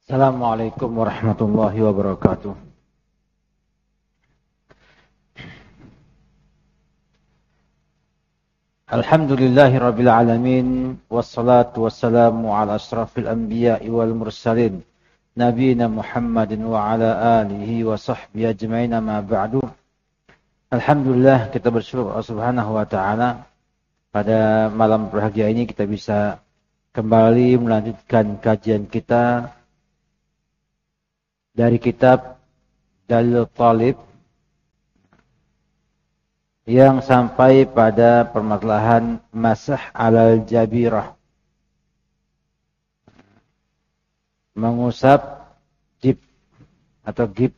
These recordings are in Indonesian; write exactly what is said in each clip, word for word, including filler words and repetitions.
Assalamualaikum warahmatullahi wabarakatuh. Alhamdulillahi rabbil alamin, wassalatu wassalamu ala asrafil anbiya'i wal mursalin, nabiyina Muhammadin wa ala alihi wa sahbihi ajma'in, ma ba'du. Alhamdulillah, kita bersyukur Allah Subhanahu wa taala pada malam berbahagia ini kita bisa kembali melanjutkan kajian kita dari kitab Dalil Talib yang sampai pada permasalahan masah alal jabirah, mengusap jib atau gib.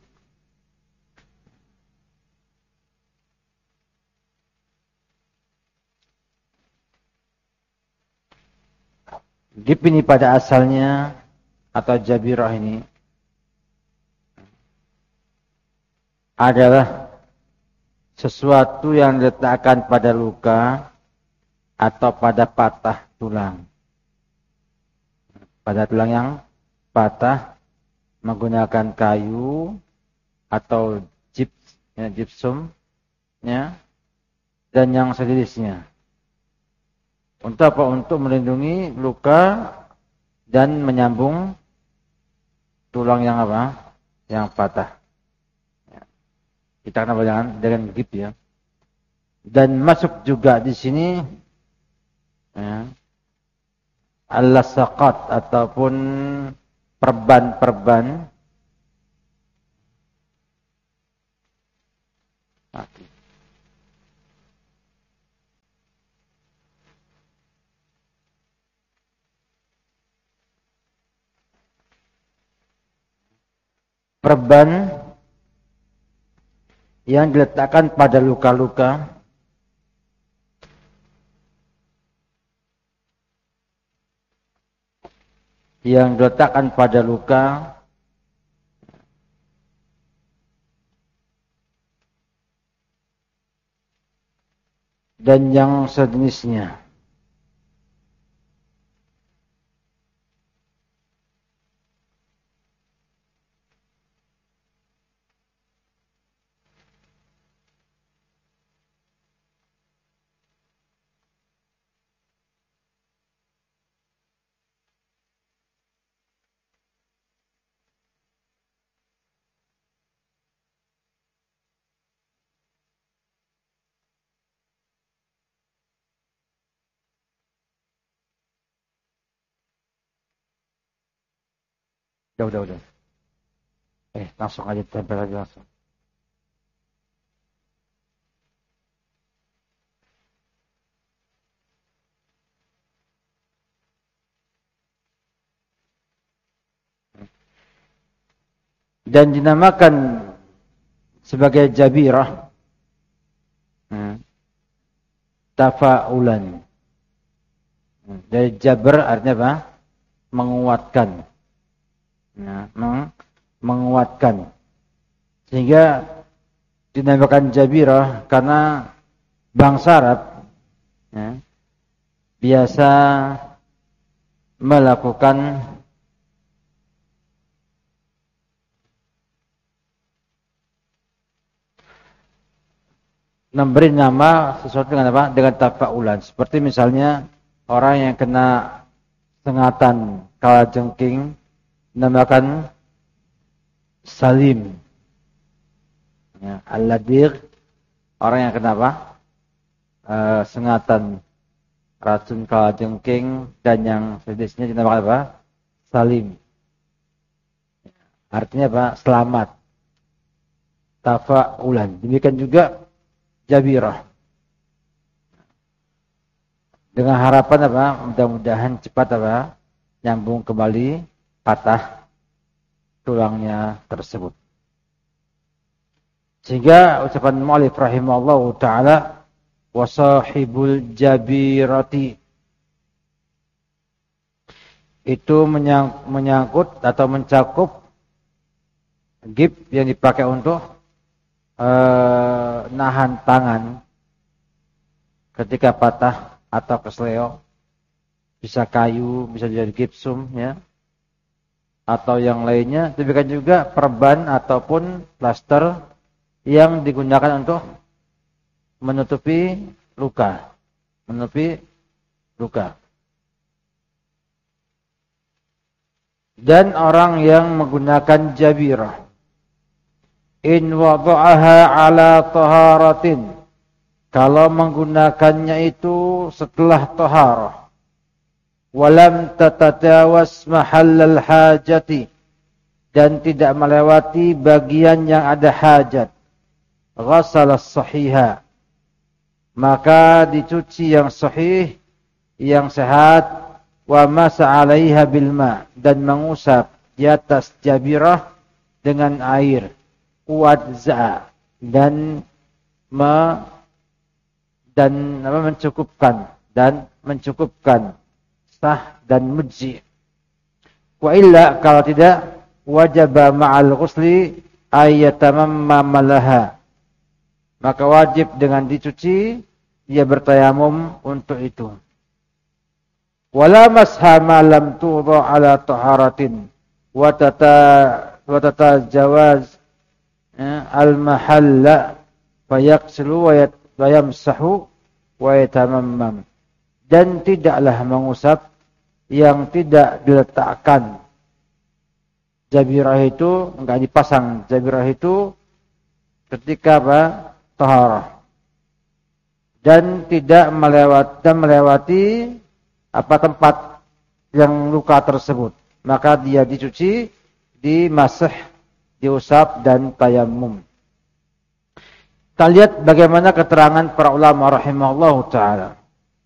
Gib ini pada asalnya atau jabirah ini adalah sesuatu yang diletakkan pada luka atau pada patah tulang. Pada tulang yang patah menggunakan kayu atau gips, ya, gypsum, ya, dan yang sejenisnya. Untuk apa? Untuk melindungi luka dan menyambung tulang yang apa? Yang patah. Kita kenapa dengan dengan gip, ya. Dan masuk juga di sini ya, al-lasaqat ataupun perban-perban perban yang diletakkan pada luka-luka yang diletakkan pada luka dan yang sejenisnya. Udah, udah, udah. Eh, langsung aja tempel aja langsung. Dan dinamakan sebagai jabirah hmm. tafa'ulan. Dari jabr artinya apa? Menguatkan. Nah, meng- menguatkan. Sehingga dinamakan jabirah karena bangsa Arab ya, biasa melakukan memberi nama sesuatu dengan apa? Dengan tafa'ulan. Seperti misalnya orang yang kena sengatan kalajengking dinamakan salim. Ya, al-ladir, orang yang kena apa? E, sengatan racun kalajengking dan yang sejenisnya dinamakan apa? Salim. Artinya apa? Selamat. Tafa'ulan. Demikian juga jabirah. Dengan harapan apa? Mudah-mudahan cepat apa? Nyambung kembali patah tulangnya tersebut. Sehingga ucapan mu'allif rahimahullahu ta'ala wasahibul jabirati itu menyang, menyangkut atau mencakup gip yang dipakai untuk eh, nahan tangan ketika patah atau kesleo, bisa kayu, bisa jadi gipsum, ya. atau yang lainnya. Demikian juga perban ataupun plaster yang digunakan untuk menutupi luka. Menutupi luka. Dan orang yang menggunakan jabirah, in wada'aha ala taharatin, kalau menggunakannya itu setelah taharah, walam tatatawas mahallal hajati, dan tidak melewati bagian yang ada hajat, ghasalas sahiha, maka dicuci yang sahih, yang sehat, wa masa 'alaiha bil ma, dan mengusap di atas jabirah dengan air, wadza, dan me, dan apa, mencukupkan dan mencukupkan sah dan mujzi. Wa illa, kalau tidak, wajaba ma'al ghusli ayatamamma laha, maka wajib dengan dicuci dia bertayamum untuk itu. Wala masha ma lam tuḍa ala taharatin wa tata wa tatajawaz al mahalla fayaghsilu wa yamsahu wa yatamammam, dan tidaklah mengusap yang tidak diletakkan jabirah itu, enggak dipasang jabirah itu ketika apa? Taharah, dan tidak melewat dan melewati apa tempat yang luka tersebut, maka dia dicuci, dimasah, diusap dan tayamum. Kita lihat bagaimana keterangan para ulama rahimahullahu taala.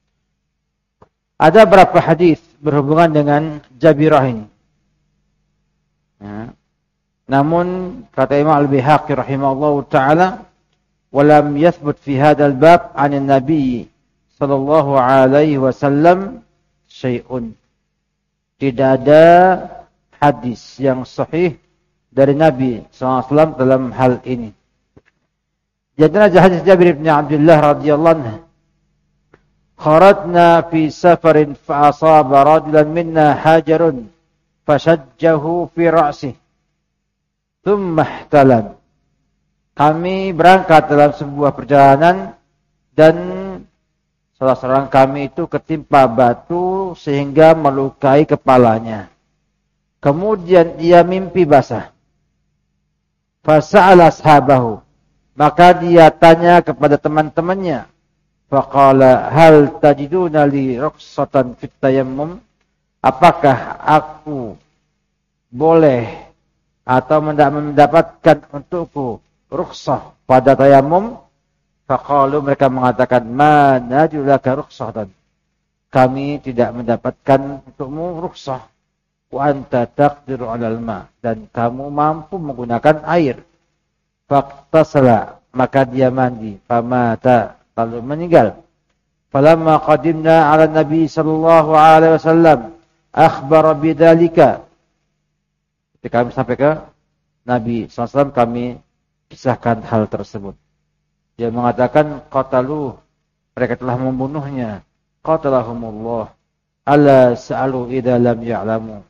Ada beberapa hadis berhubungan dengan jabirah ini. Ya. Namun kata Imam Al-Baihaqi rahimahullahu taala, "Walam yathbut fi hadzal bab 'an an-nabi sallallahu alaihi wasallam syai'un." Tidak ada hadis yang sahih dari Nabi sallallahu alaihi wasallam dalam hal ini. Jadi ada hadis Jabir bin Abdullah radhiyallahu anhu, "Kharajna fi safarin fa asaba rajulan minna hajarun fashajjahu fi ra'sihi thumma ihtalam." Kami berangkat dalam sebuah perjalanan dan salah seorang kami itu ketimpa batu sehingga melukai kepalanya. Kemudian ia mimpi basah. Fasa'ala ashabahu, maka dia tanya kepada teman-temannya. Faqala hal tajiduna li rukhsatan fit tayammum? Apakah aku boleh atau mendapatkan untukku rukhsah pada tayamum? Faqalu, mereka mengatakan, ma najulaka rukhsatan, kami tidak mendapatkan untukmu rukhsah. Wa anta taqdiru 'alal ma, dan kamu mampu menggunakan air. Faqtasala, maka dia mandi. Famata, lalu meninggal. Falamma qadimna 'ala Nabi sallallahu alaihi wasallam akhbara bidzalika, ketika kami sampai ke Nabi sallallahu alaihi wasallam, kami kisahkan hal tersebut. Dia mengatakan, qatalu, mereka telah membunuhnya. Qatalahumullah, alla sa'alu idza lam ya'lamu.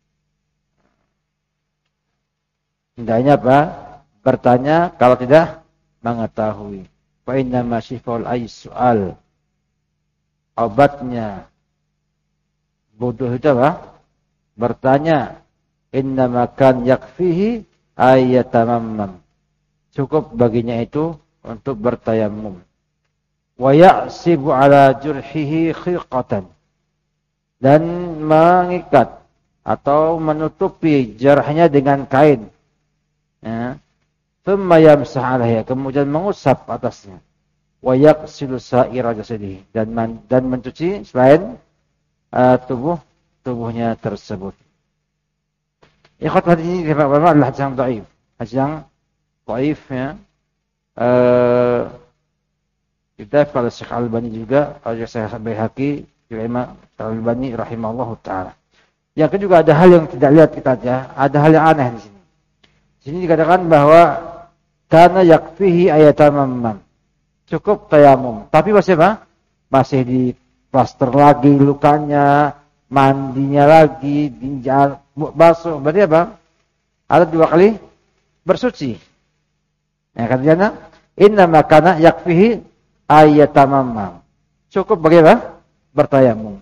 Hendaknya apa? Bertanya kalau tidak mengetahui. Fa inna ma syifa'ul ayyi su'al. Obatnya bodoh itu apa? Bertanya. Inna ma kan yakfihi ayyatamammam. Cukup baginya itu untuk bertayamum. Wa ya'sibu ala jurhihi khiqatan, dan mengikat atau menutupi jarahnya dengan kain. Ya. Thumma yamsah 'alaiha, kemudian mengusap atasnya. Wa yaghsilu sa'ira jasadihi, dan man, dan mencuci selain uh, tubuh tubuhnya tersebut. Ikhwat, hadis ini adalah hadis yang dhaif. Hadis yang dhaif, ya. Uh, kita kalau Syekh Al-Albani juga, kalau Syekh Baihaqi, Imam Al-Albani rahimahullahu taala. Yang kedua, ada hal yang tidak lihat kita aja, ada hal yang aneh di sini. Di sini dikatakan bahwa kana yakfihi ayatamam, cukup tayamum, tapi masih apa? Masih di plaster lagi lukanya, mandinya lagi, tinjal, basuh, berarti apa? Ada dua kali bersuci. Ya katanya, inna makana yakfihi ayatamamam. Cukup bagaimana? Bertayamum.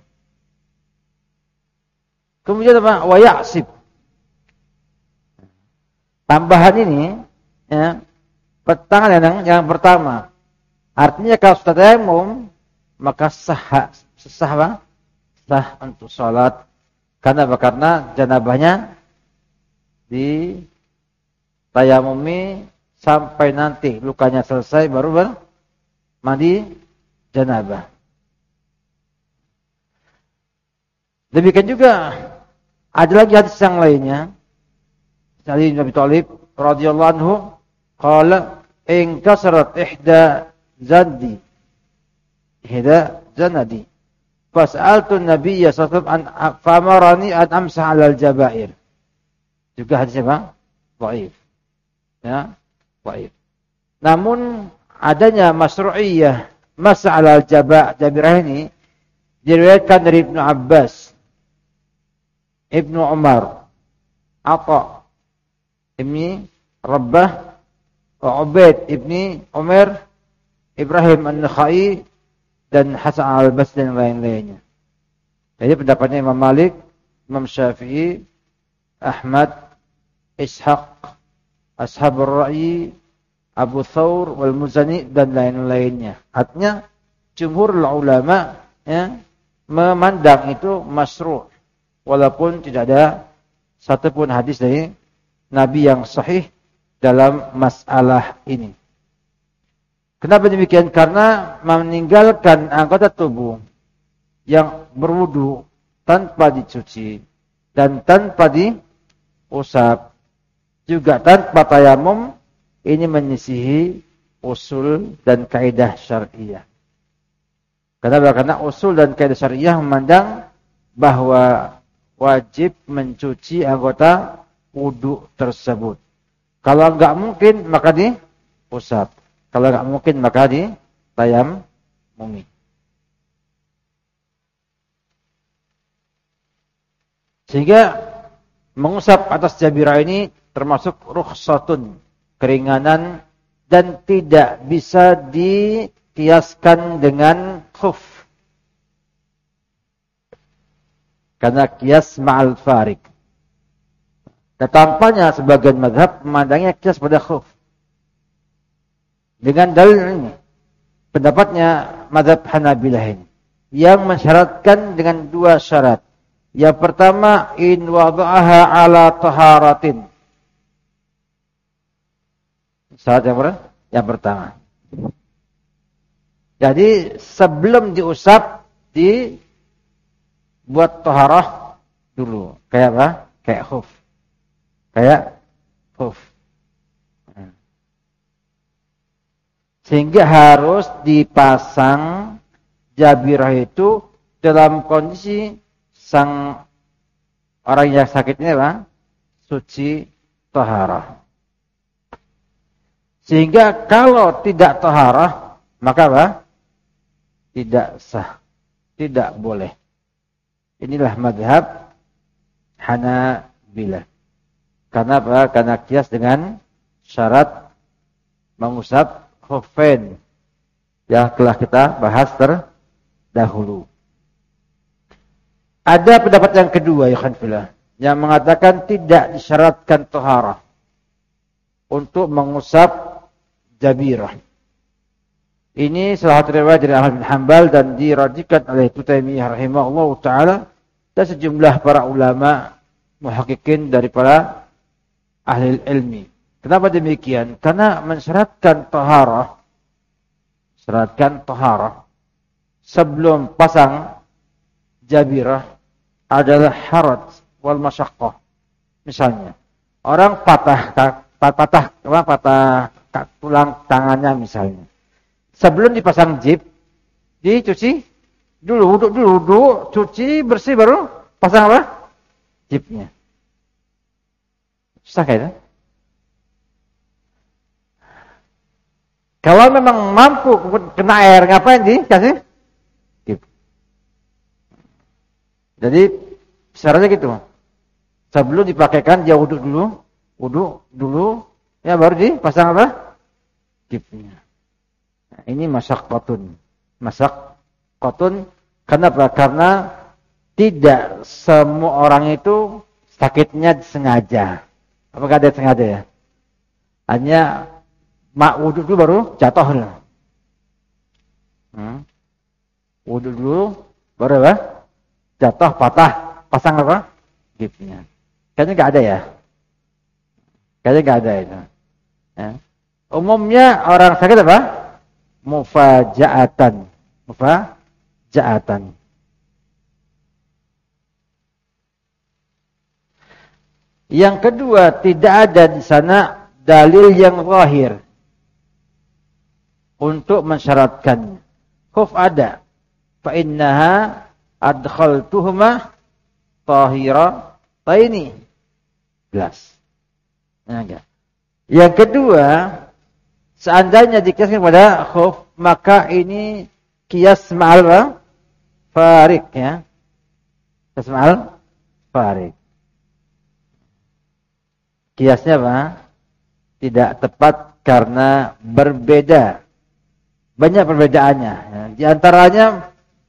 Kemudian apa? Wa ya'sib. Tambahan ini, ya, pertangan yang, yang pertama. Artinya kalau sudah tayamum, maka sah, sah apa? Sah untuk sholat. Karena apa? Karena janabahnya di tayamumi sampai nanti lukanya selesai baru ber mandi janabah. Demikian juga ada lagi hadis yang lainnya. Ali bin Abi Thalib radhiyallahu anhu qala in kasarat ihda zandi ihda zanadi fas'altu an-nabiyya sallallahu alaihi wasallam an famarani an amsah 'alal jabair. Juga hadisnya apa? Dhaif. Ya, dhaif. Namun adanya masyru'iyah masa 'alal jaba' jabirah ini diriwayatkan dari Ibnu Abbas, Ibnu Umar, Atha Ibni Rabbah, Ubaid Ibni Umar, Ibrahim An-Nakhai, dan Hasan Al-Basri dan lain-lainnya. Jadi pendapatnya Imam Malik, Imam Syafi'i, Ahmad, Ishaq, Ashabur Ra'i, Abu Thawr, Wal-Muzani, dan lain-lainnya. Artinya, jumhur ulama ya, memandang itu masyru'. Walaupun tidak ada satupun hadis dari Nabi yang sahih dalam masalah ini. Kenapa demikian? Karena meninggalkan anggota tubuh yang berwudu tanpa dicuci dan tanpa diusap, juga tanpa tayamum, ini menyisihi usul dan kaidah syariah. Kenapa? Karena usul dan kaidah syariah memandang bahwa wajib mencuci anggota wudu tersebut. Kalau enggak mungkin maka diusap. Kalau enggak mungkin maka ditayamumi. Sehingga mengusap atas jabirah ini termasuk rukhsatun, keringanan, dan tidak bisa dikiaskan dengan khuf. Karena kias ma'al farik. Dan tampaknya sebagian mazhab memandangnya kias pada khuf. Dengan dalil ini, pendapatnya mazhab Hanabilah ini, yang mensyaratkan dengan dua syarat. Yang pertama, in wada'aha ala taharatin. Syarat yang berapa? Yang pertama. Jadi sebelum diusap, dibuat taharah dulu. Kayak apa? Kayak khuf. Kayak khuf. Sehingga harus dipasang jabirah itu dalam kondisi sang orang yang sakit ini apa? Suci taharah. Sehingga kalau tidak taharah, maka apa? Tidak sah. Tidak boleh. Inilah madhab Hanabilah. Karena apa? Karena kias dengan syarat mengusap khuffain yang telah kita bahas terdahulu. Ada pendapat yang kedua, ya khanfillah, yang mengatakan tidak disyaratkan taharah untuk mengusap jabirah. Ini salah satu riwayat dari Ahmad bin Hanbal dan diradikan oleh Taimiyah rahimahullah taala dan sejumlah para ulama muhaqqiqin dari para ahli ilmi. Kenapa demikian? Karena mensyaratkan taharah, syaratkan taharah sebelum pasang jabirah adalah harat wal masyaqqah. Misalnya, orang patah patah apa patah tulang tangannya misalnya. Sebelum dipasang jib, dicuci dulu, wuduk dulu, wuduk, cuci bersih baru pasang apa? Jibnya. Susah kayaknya. Kalau memang mampu kena air, ngapain dikasih? Jib. Jadi syaratnya gitu. Sebelum dipakaikan dia wudhu dulu, wudhu dulu, ya baru dipasang apa? Gipnya. Nah, ini masyaqqatun. Masyaqqatun kenapa? Karena tidak semua orang itu sakitnya sengaja. Apakah ada sengaja ya? Hanya mak wudhu dulu baru jatuh. Hmm. Wudhu dulu baru apa? Jatuh patah, pasang apa? Gipnya. Kayaknya nggak ada ya. Kayaknya nggak ada itu. Ya. Umumnya orang sakit apa? Mufajaatan. Mufajaatan. Yang kedua, tidak ada di sana dalil yang zahir untuk mensyaratkan. Khuf ada. Fa innaha adkhaltuhuma tahirataini. Jelas. Nah, enggak. Yang kedua, seandainya dikiaskan pada khuf, maka ini kias ma'al farik ya. Kias ma'al farik. Kiasnya apa? Tidak tepat karena berbeda. Banyak perbedaannya. Ya. Di antaranya,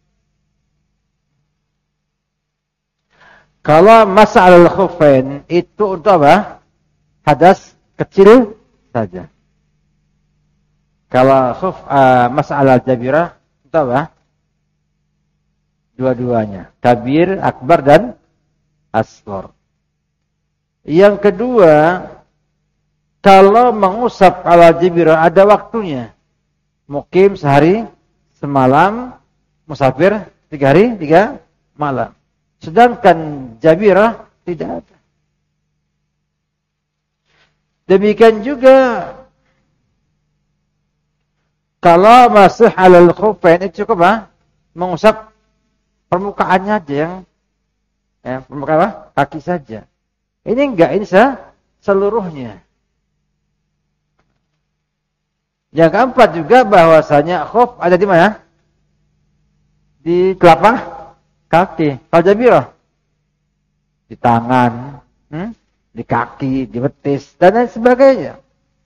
kalau mas'al al-khuffain itu untuk apa? Hadas kecil saja. Kalau khuf uh, mas'al al-jabirah untuk apa? Dua-duanya. Kabir, akbar dan asghar. Yang kedua, kalau mengusap al-jabirah ada waktunya. Mukim sehari, semalam, musafir tiga hari, tiga malam. Sedangkan jabirah tidak ada. Demikian juga kalau masih alal khuffain itu cukup apa? Mengusap permukaannya aja yang ya, permukaan apa? Kaki saja. Ini enggak, ini sah, seluruhnya. Yang keempat juga bahwasanya khuf ada di mana? Di telapak kaki. Kalau jabirah di tangan, hmm? di kaki, di betis dan lain sebagainya.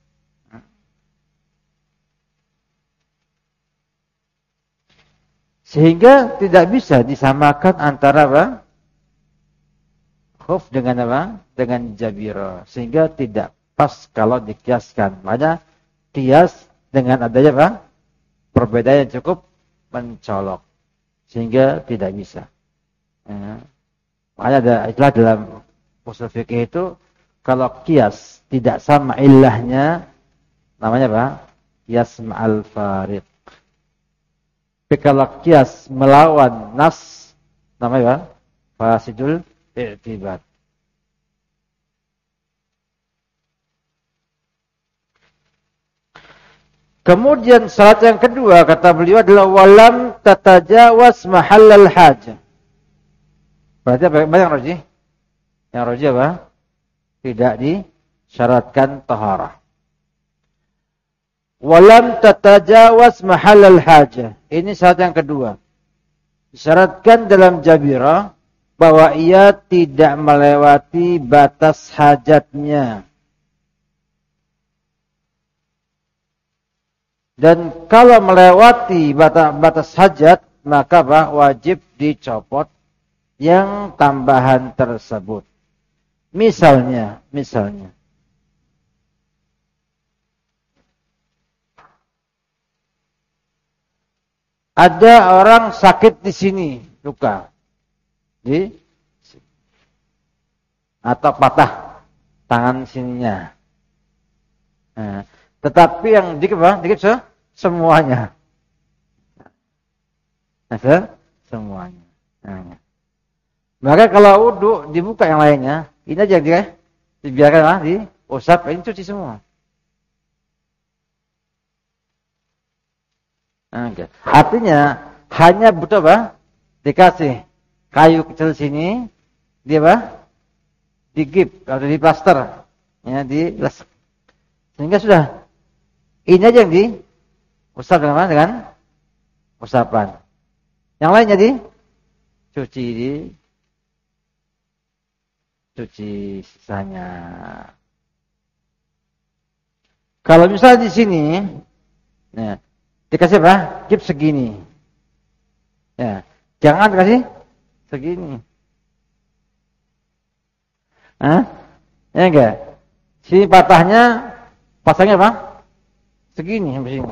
Sehingga tidak bisa disamakan antara apa? Khuf dengan apa? Dengan jabirah. Sehingga tidak pas kalau dikiaskan. Makanya kias dengan adanya apa? Perbedaan yang cukup mencolok. Sehingga tidak bisa. Ya. Makanya ada istilah dalam usul fikih itu, kalau kias tidak sama ilahnya, namanya apa? Kias ma'al fariq. Tapi kalau kias melawan nas, namanya apa? Fasidul i'tibar. Kemudian syarat yang kedua kata beliau adalah walam tatajawaz mahallal hajah. Berarti apa yang rajih? Yang rajih apa? Tidak disyaratkan taharah. Walam tatajawaz mahallal hajah. Ini syarat yang kedua. Disyaratkan dalam jabirah bahwa ia tidak melewati batas hajatnya. Dan kalau melewati batas, batas hajat, maka bah, wajib dicopot yang tambahan tersebut. Misalnya, misalnya. Ada orang sakit di sini, luka. Di atau patah tangan sininya. Nah, tetapi yang dikit apa? Dikit so? Semuanya. Nah, so? Semuanya. Nah. Maka kalau wudu dibuka yang lainnya, ini aja dia dibiarkan lah, diusap, ini cuci semua. Nah, okay. Artinya hanya butuh apa? Dikasih kayu kecil sini, dia apa? Digip atau diplaster, ya, diles. Sehingga sudah. Ini aja yang diusap dengan apa? Dengan usapan. Yang lainnya dicuci, di cuci sisanya. Kalau misalnya di sini, nah, dikasih apa? Kip segini. Ya, jangan kasih segini. Hah? Ya enggak? Sini patahnya pasangnya apa? Segini sampai sini.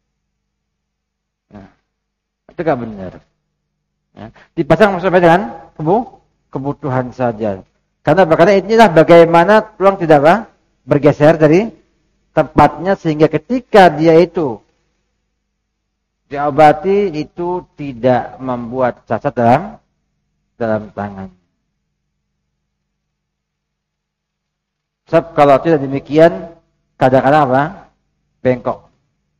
Nah, itu enggak benar. Ya, dipasang sampai dengan kebutuhan saja. Karena karena inilah bagaimana tulang tidak apa? Bergeser dari tempatnya sehingga ketika dia itu diobati itu tidak membuat cacat dalam dalam tangan. Sebab kalau tidak demikian kadang-kadang apa? Bengkok.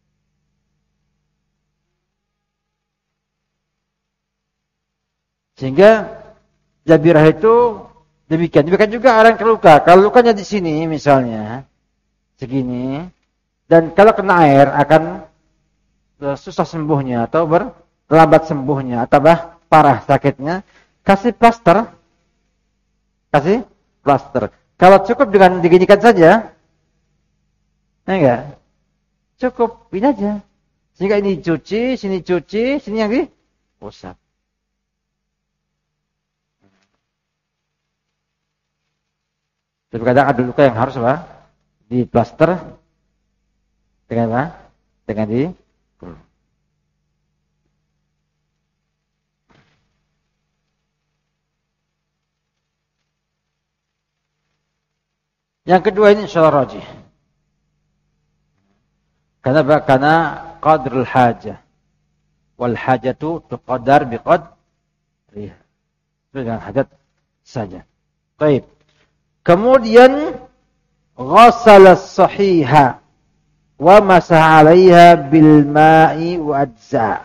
Sehingga jabirah itu demikian. Demikian juga orang terluka. Kalau lukanya di sini misalnya segini dan kalau kena air akan susah sembuhnya atau berlambat sembuhnya atau bah parah sakitnya, kasih plaster. Kasih plaster. Kalau cukup dengan diginikan saja, ya enggak? Cukup ini aja. Sehingga ini cuci, sini cuci, sini yang diusap. Tapi kadang ada luka yang harus apa? Di plaster dengan apa? Dengan di yang kedua ini insyaallah rajih. Kenapa? Karena qadrul hajah. Wal hajatu tuqaddar biqadriha. Dengan hajat saja. Baik. Kemudian ghassala as-sahiha wa masaha 'alaiha bil ma'i wa ajza.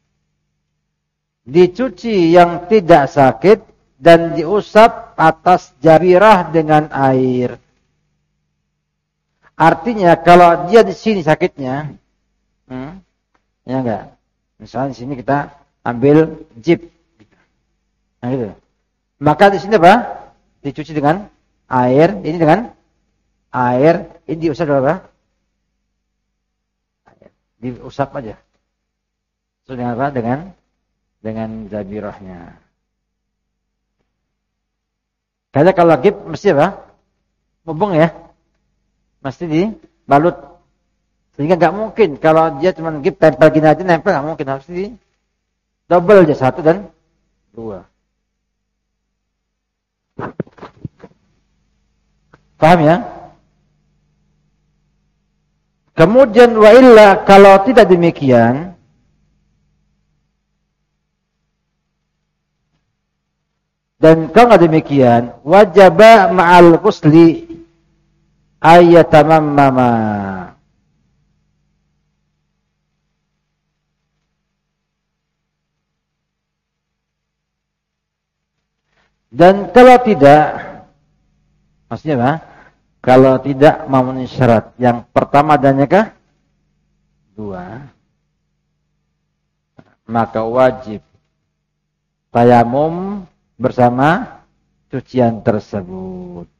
Dicuci yang tidak sakit dan diusap atas jabirah dengan air. Artinya kalau dia di sini sakitnya, hmm, ya enggak. Misalnya di sini kita ambil jib, nah gitu. Maka di sini apa? Dicuci dengan air, ini dengan air, ini diusap dengan apa? Diusap aja. So, dengan apa? Dengan dengan jabirahnya. Karena kalau gip mesti apa? Mubeng ya. Mesti dibalut. Sehingga nggak mungkin kalau dia cuma gip tempel gini aja nempel nggak mungkin, harus di double aja, satu dan dua. Paham ya? Kemudian wa illa kalau tidak demikian, dan kalau nggak demikian, wajaba ma'al ghusli ayyatamammama. Dan kalau tidak, maksudnya apa? Kalau tidak memenuhi syarat yang pertama dan yang kedua, maka wajib tayamum bersama cucian tersebut.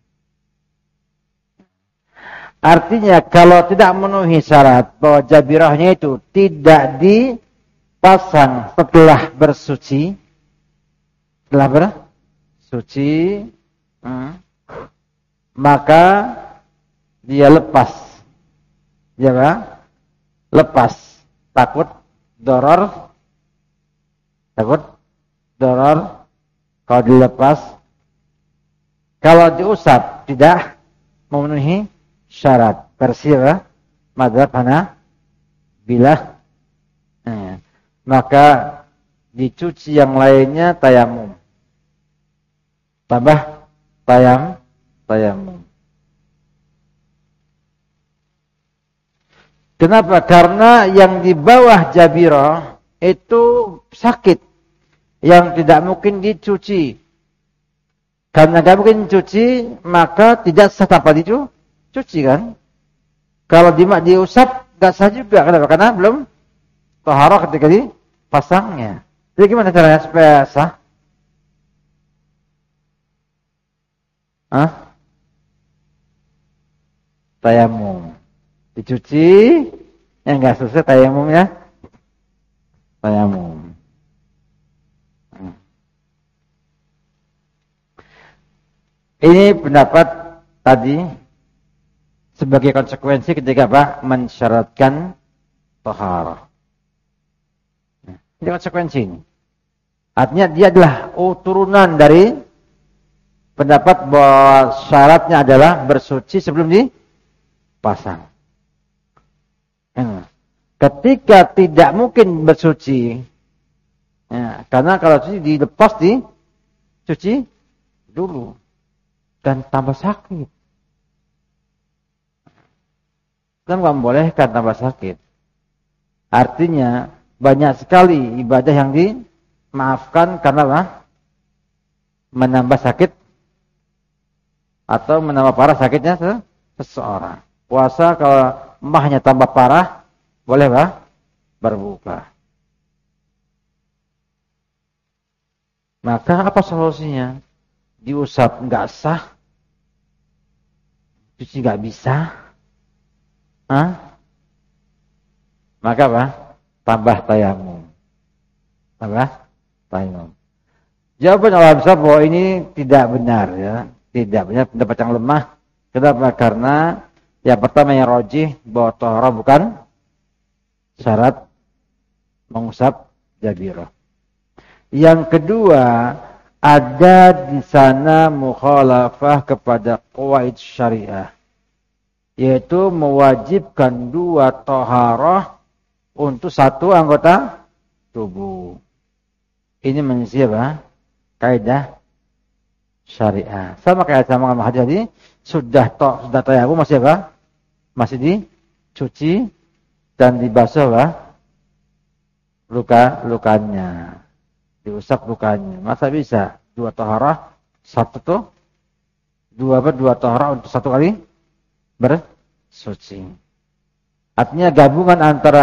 Artinya kalau tidak memenuhi syarat bahwa jabirahnya itu tidak dipasang setelah bersuci, setelah bersuci, hmm, maka dia lepas, ya Pak? Lepas, takut doror, takut doror. Kalau dilepas, kalau diusap tidak memenuhi syarat. Versi apa? Madzhab Hanabilah. Eh, maka dicuci yang lainnya tayamum. Tambah tayam, tayamum. Kenapa? Karena yang di bawah jabirah itu sakit, yang tidak mungkin dicuci. Karena tidak mungkin dicuci, maka tidak sah tanpa dicuci. Cuci kan? Kalau dimak diusap enggak sah juga. Kenapa? Karena belum taharah ketika dipasangnya. Jadi gimana caranya supaya sah? Hah? Tayamum. Dicuci, yang enggak selesai tayamum ya. Tayamum. Hmm. Ini pendapat tadi sebagai konsekuensi ketika apa? Mensyaratkan taharah. Ini konsekuensi ini. Artinya dia adalah oh, turunan dari pendapat bahwa syaratnya adalah bersuci sebelum dipasang. Ketika tidak mungkin bersuci, ya, karena kalau suci dilepas di cuci dulu dan tambah sakit. Kan nggak membolehkan tambah sakit. Artinya banyak sekali ibadah yang dimaafkan karena apa? Menambah sakit atau menambah parah sakitnya seseorang. Puasa kalau emahnya tambah parah, boleh bah? Berbuka. Maka apa solusinya? Diusap nggak sah, cuci nggak bisa, Hah? Maka apa? Tambah tayamum. Tambah tayamum. Jawaban Allah besar bahwa ini tidak benar ya, tidak benar, pendapat yang lemah. Kenapa? Karena yang pertama yang rajih bahwa taharah bukan syarat mengusap jabirah. Yang kedua, ada di sana mukhalafah kepada qawaid syariah, yaitu mewajibkan dua taharah untuk satu anggota tubuh. Ini menjadi apa? Kaidah syariah. Sama kayak sama sama hadis tadi, sudah toh sudah tayamum masih apa? Masih dicuci dan dibasuh apa? Luka-lukanya. Diusap lukanya. Masa bisa dua taharah satu tuh dua apa dua taharah untuk satu kali bersuci. Artinya gabungan antara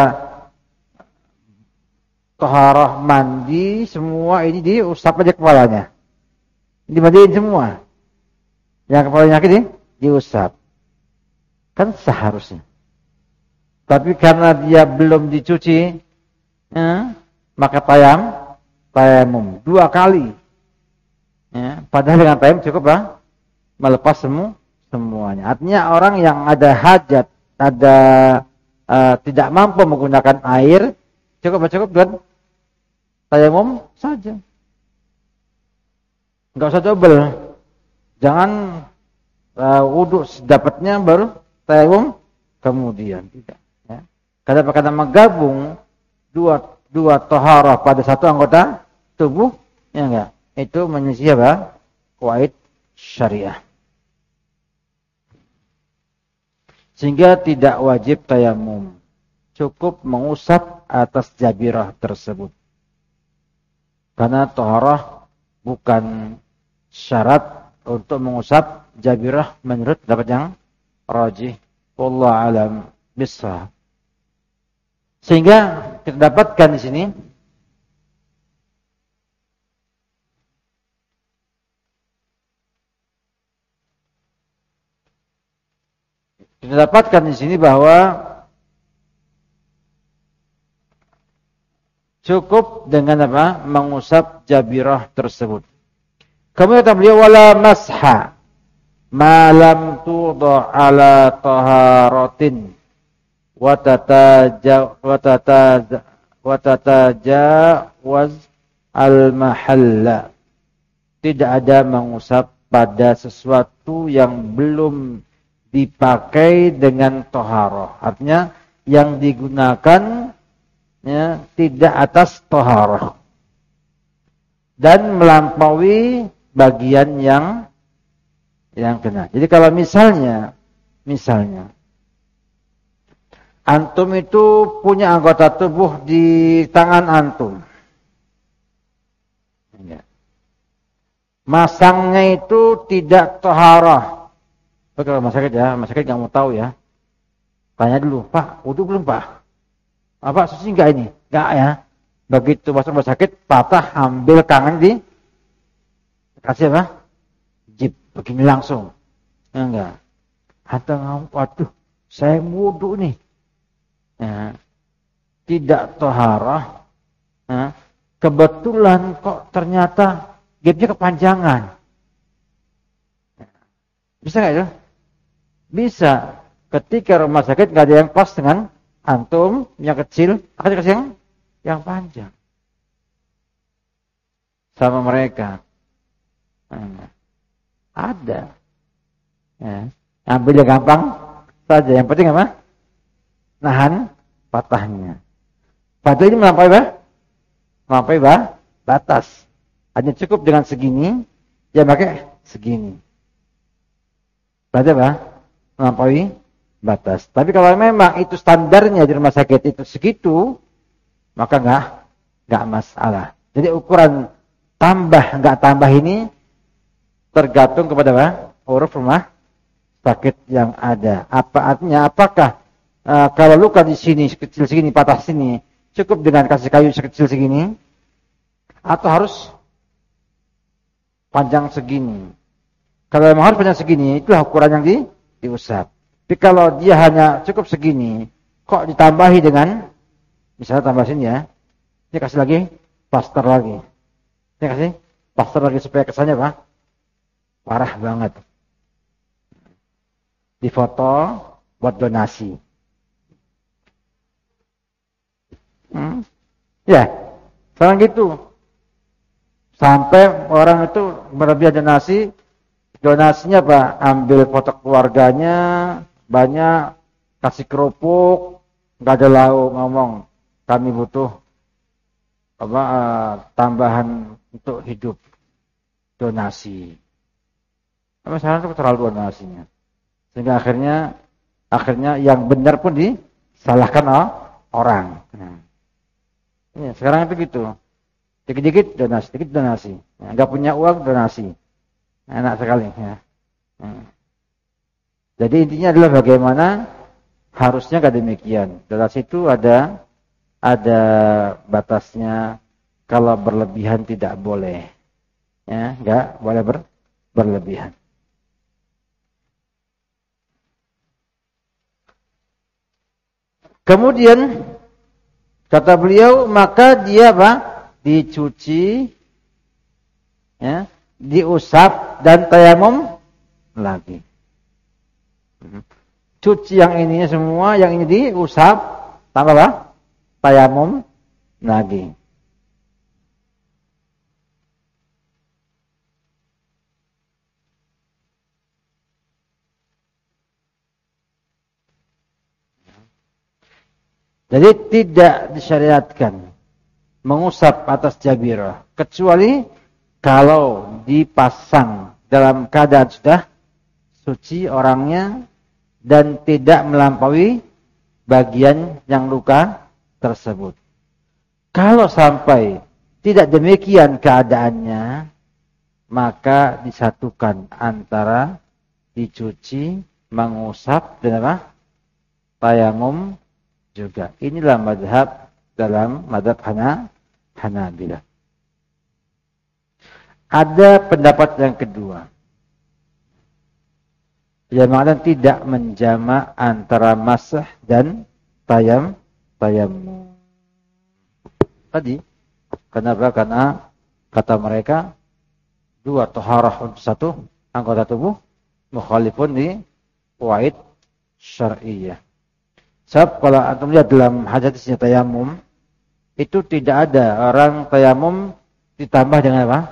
taharah mandi semua ini diusap aja kepalanya. Dimandiin semua. Yang kepalanya sakit diusap. Kan seharusnya. Tapi karena dia belum dicuci, ya, maka tayam, tayamum dua kali. Ya, padahal dengan tayamum cukup lah melepas semua semuanya. Artinya orang yang ada hajat, ada uh, tidak mampu menggunakan air, cukup cukup dengan tayamum saja. Enggak usah double. Jangan uh, wudhu sedapatnya baru tayamum kemudian tidak. Ya. Karena karena menggabung dua dua taharah pada satu anggota tubuh, ya enggak? Itu menyisih apa? Qawaid syariah. Sehingga tidak wajib tayamum. Cukup mengusap atas jabirah tersebut. Karena taharah bukan syarat untuk mengusap jabirah menurut pendapat yang rajih. Wallahu alam bissawab. Sehingga kita dapatkan di sini kita dapatkan di sini bahwa cukup dengan apa? Mengusap jabirah tersebut. Kemudian kata beliau wala masha ma lam tudha ala taharatin wa tataja wa tataja wa tatajawaz al mahalla. Tidak ada mengusap pada sesuatu yang belum dipakai dengan taharah. Artinya yang digunakan ya, tidak atas taharah dan melampaui bagian yang yang kena. Jadi kalau misalnya misalnya antum itu punya anggota tubuh di tangan antum, ya. Masangnya itu tidak taharah. Kalau mas sakit ya, mas sakit nggak mau tahu ya. Tanya dulu, Pak, wudu belum Pak? Apa suci enggak ini? Enggak ya. Begitu masuk rumah sakit, patah, ambil kangen di kasih apa? Jip. begini langsung. Enggak. Atau waduh, saya wudu nih. Ya. Tidak toharah. Ya. Kebetulan kok ternyata gapnya kepanjangan. Bisa nggak itu? Bisa. Ketika rumah sakit nggak ada yang pas dengan antum yang kecil, akan dikasih yang yang panjang. Sama mereka. Nah, ada. Ya. Ambil yang gampang saja. Yang penting apa? Nahan patahnya. Patah ini melampaui apa? Melampaui apa? Batas. Hanya cukup dengan segini, ya pakai segini. Berarti apa? Melampaui batas. Tapi kalau memang itu standarnya di rumah sakit itu segitu, maka enggak enggak masalah. Jadi ukuran tambah enggak tambah ini tergantung kepada apa? Huruf rumah sakit yang ada. Apa artinya? Apakah uh, kalau luka di sini kecil segini, patah sini, cukup dengan kasih kayu sekecil segini, atau harus panjang segini? Kalau memang harus panjang segini, itulah ukuran yang di, diusap. Tapi kalau dia hanya cukup segini, kok ditambahi dengan, misalnya tambah sini ya, ini kasih lagi plaster lagi, ini kasih plaster lagi supaya kesannya apa? Parah banget. Difoto buat donasi. Hmm? Ya, sekarang gitu. Sampai orang itu berlebihan donasi, donasinya apa? Ambil foto keluarganya, banyak, kasih kerupuk, nggak ada lauk ngomong, kami butuh apa uh, tambahan untuk hidup, donasi. Tapi sekarang itu terlalu donasinya. Sehingga akhirnya akhirnya yang benar pun disalahkan oh, orang. Nah. Ya, sekarang itu gitu. Dikit-dikit donasi, dikit donasi. Enggak nah, punya uang donasi. Enak sekali ya. Nah. Jadi intinya adalah bagaimana harusnya enggak demikian. Donasi itu ada ada batasnya. Kalau berlebihan tidak boleh. Ya, enggak boleh ber, berlebihan. Kemudian kata beliau, maka dia apa? Dicuci, ya, diusap dan tayamum lagi. Cuci yang ininya semua, yang ini diusap, tambah apa? Tayamum lagi. Jadi tidak disyariatkan mengusap atas jabirah kecuali kalau dipasang dalam keadaan sudah suci orangnya dan tidak melampaui bagian yang luka tersebut. Kalau sampai tidak demikian keadaannya, maka disatukan antara dicuci, mengusap dan apa? Tayamum juga. Inilah mazhab dalam mazhab Hana, Hanabilah. Ada pendapat yang kedua. Yang mana tidak menjama antara masah dan tayam, tayamum. Tadi, kenapa? Karena kata mereka dua toharah untuk satu anggota tubuh mukhalifun di qawaid syar'iyyah. Sebab kalau antum lihat dalam hadisnya tayamum, itu tidak ada orang tayamum ditambah dengan apa?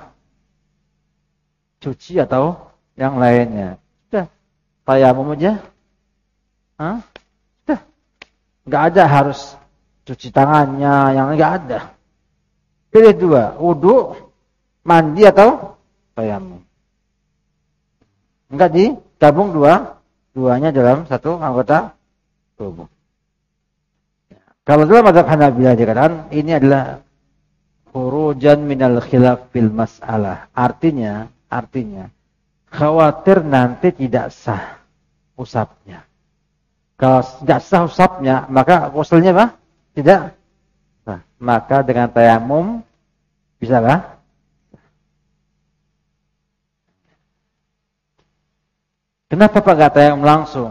Cuci atau yang lainnya. Sudah, tayamum aja. Hah? Sudah. Enggak ada harus cuci tangannya, yang enggak ada. Pilih dua, wudu, mandi atau tayamum. Enggak digabung dua, duanya dalam satu anggota tubuh. Kalau dalam mazhab Hanabilah dikatakan ini adalah khurujan minal khilaf fil mas'alah. Artinya, artinya khawatir nanti tidak sah usapnya. Kalau tidak sah usapnya, maka ghuslnya apa? Tidak. Nah, maka dengan tayamum bisa apa? Kenapa Pak nggak tayamum langsung?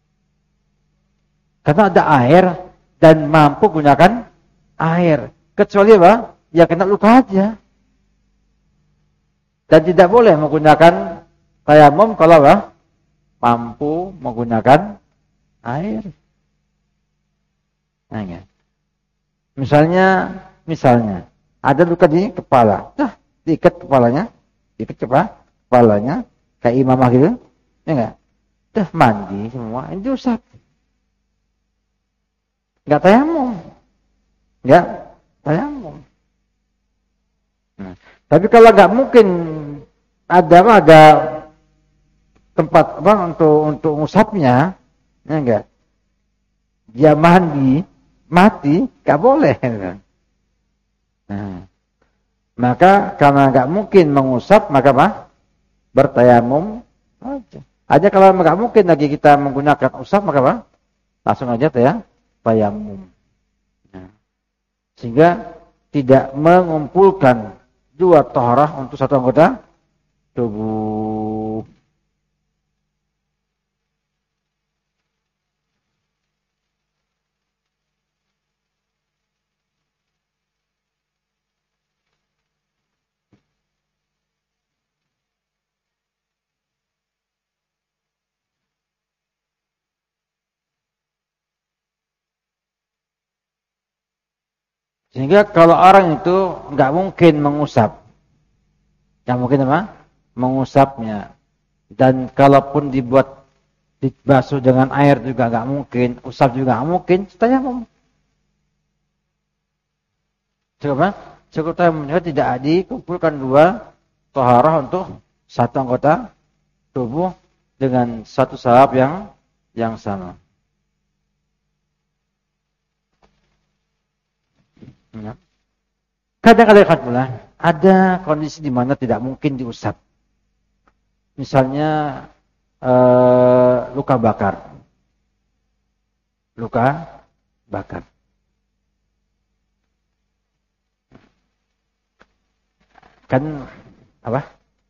Karena ada air dan mampu gunakan air. Kecuali apa? Ya kena luka aja. Dan tidak boleh menggunakan tayamum kalau apa? Mampu menggunakan air. Nah, ya. Misalnya, misalnya ada luka di kepala, nah diikat kepalanya, diikat kepala, kepalanya kayak imamah gitu, ya enggak? Dah mandi semua, ini diusap. Enggak tayamum, enggak tayamum. Nah, tapi kalau enggak mungkin ada ada tempat apa untuk untuk ngusapnya, ya enggak? Dia mandi, mati, enggak boleh. Nah, maka karena enggak mungkin mengusap, maka apa? Bertayamum aja. Aja kalau enggak mungkin lagi kita menggunakan usap, maka apa? Langsung aja ya, tayamum. Nah, sehingga tidak mengumpulkan dua taharah untuk satu anggota tubuh. Sehingga kalau orang itu nggak mungkin mengusap, nggak mungkin apa? Mengusapnya. Dan kalaupun dibuat dibasuh dengan air juga nggak mungkin, usap juga nggak mungkin, tayamum. Cukup apa? Cukup tayamum. Tidak dikumpulkan dua taharah untuk satu anggota tubuh dengan satu sebab yang yang sama. Ya. Kadang-kadang pula ada kondisi di mana tidak mungkin diusap. Misalnya eh, luka bakar, luka bakar. Kan apa?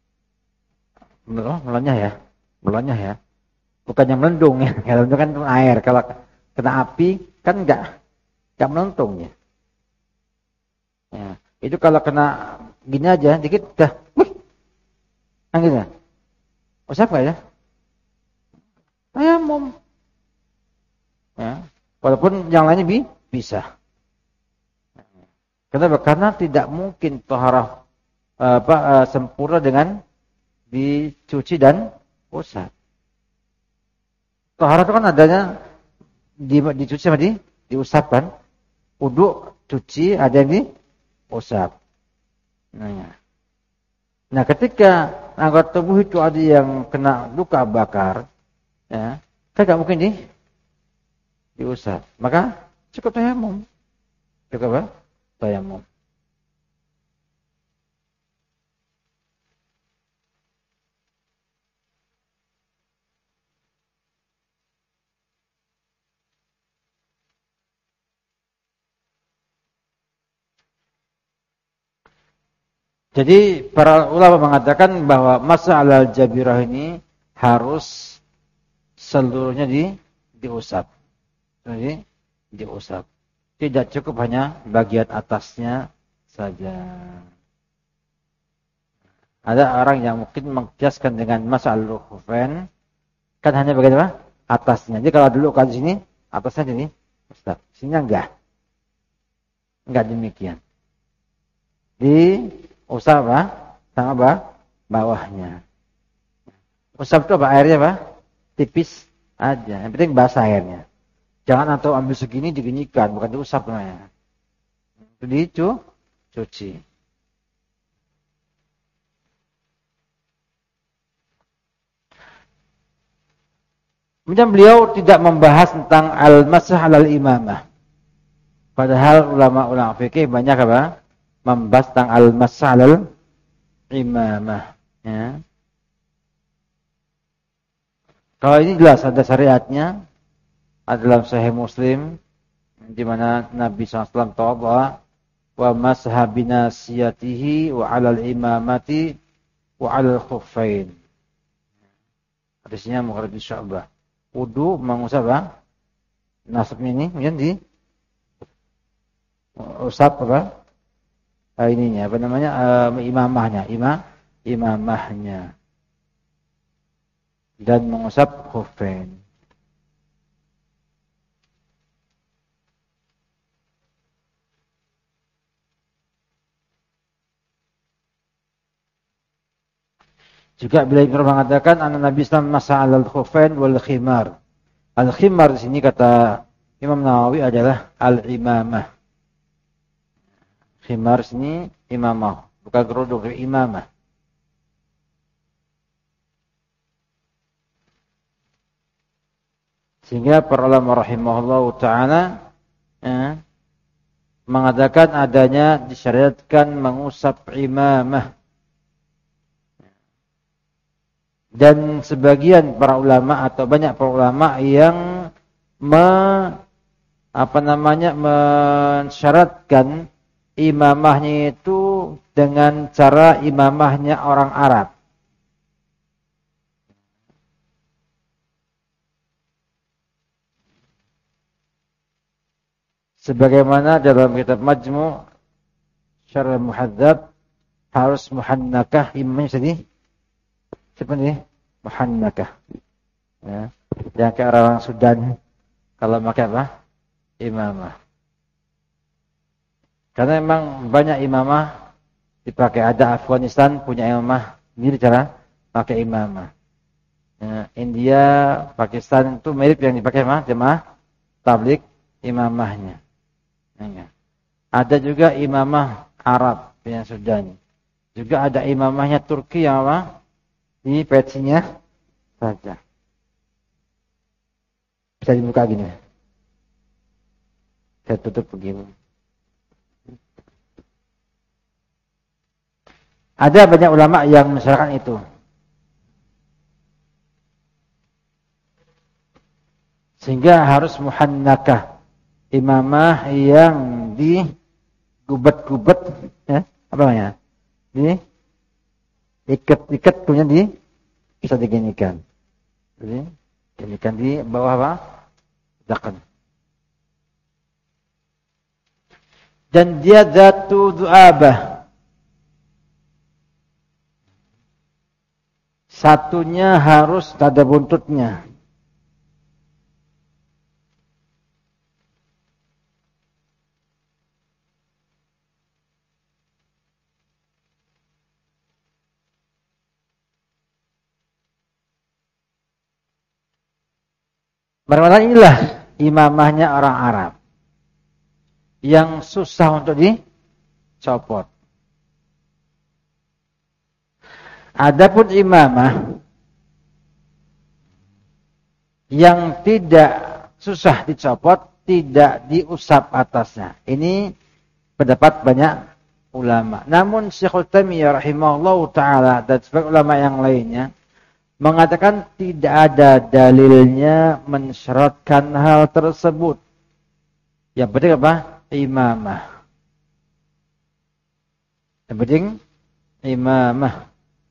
Oh, melonyah ya, melonyah ya. Bukannya melendung ya. Kalau itu kan air. Kalau kena api kan enggak enggak melentung ya. Ya, itu kalau kena gini aja dikit dah, wih, kan gitu. Usap nggak ya? Tayamum. Ya, walaupun yang lainnya bi bisa. Kenapa? Karena tidak mungkin taharah apa sempurna dengan dicuci dan usap. Taharah itu kan adanya di, dicuci sama di diusap kan. Wudu cuci ada yang di usap. Nah, nah ketika anggota tubuh itu ada yang kena luka bakar, ya, kan nggak mungkin di diusap. Maka cukup tayamum. Cukup apa? Tayamum. Jadi para ulama mengatakan bahwa masalah jabirah ini harus seluruhnya di diusap. Jadi diusap. Tidak cukup hanya bagian atasnya saja. Ada orang yang mungkin mengkiaskan dengan masalah khufain kan hanya bagian apa? Atasnya. Jadi kalau dulu kan di sini atasnya jadi usap. Sini enggak. Enggak demikian. Di usap apa? Sama apa? Bawahnya. Usap itu apa? Airnya apa? Tipis aja. Yang penting basah airnya. Jangan atau ambil segini diginikan, bukan diusap namanya. Itu dicuci. Kemudian beliau tidak membahas tentang al-masah al-imamah. Padahal ulama-ulama fikih banyak apa? Membahas tentang al-masah al-imamah. Ya. Kalau ini jelas ada syariatnya, ada dalam Sahih Muslim, di mana Nabi shallallahu alaihi wasallam tawadha wa masaha binasiyatihi wa 'alal imamati wa 'alal khuffain. Hadisnya Mughirah bin Syu'bah. Wudu mengusap apa? Nasabnya ini kemudian di usap apa? Uh, ininya apa namanya? Uh, imamahnya, imam imamahnya. Dan mengusap khuffain. Juga bila Ibnu mengatakan anna Nabi sallallahu alaihi wasallam masa 'alal khuffain wal khimar. Al-khimar di sini kata Imam Nawawi adalah al-imamah. Khimar sini imamah, bukan kerudung, imamah. Sehingga para ulama rahimahullah taala eh, mengatakan adanya disyariatkan mengusap imamah. Dan sebagian para ulama atau banyak para ulama yang me, apa namanya mensyaratkan imamahnya itu dengan cara imamahnya orang Arab. Sebagaimana dalam kitab Majmu' Syarh Muhadzab harus muhannakah imamnya sedih. Seperti muhannakah. Ya. Yang kayak orang Sudan kalau pakai apa? Imamah. Karena memang banyak imamah dipakai. Ada Afghanistan punya imamah mirip cara pakai imamah. Ya. India, Pakistan itu mirip yang dipakai mah jemaah tabligh imamahnya. Ya. Ada juga imamah Arab yang Sudan. Juga ada imamahnya Turki yang apa? Di petsinya saja. Bisa dibuka gini. Saya tutup begini. Ada banyak ulama yang mensyaratkan itu. Sehingga harus muhannakah. Imamah yang digubat-gubat. Ya, apa namanya? Di ikat-ikat kemudian di bisa diginikan. Jadi ginikan di bawah apa? Dakan. Dan dia dzatu du'abah. Satunya harus ada buntutnya. Bermakna inilah imamahnya orang Arab yang susah untuk dicopot. Adapun imamah yang tidak susah dicopot, tidak diusap atasnya. Ini pendapat banyak ulama. Namun Syekhul Taimiyah rahimahullah taala dan sebagian ulama yang lainnya mengatakan tidak ada dalilnya mensyaratkan hal tersebut. Yang penting apa? Imamah. Yang penting imamah.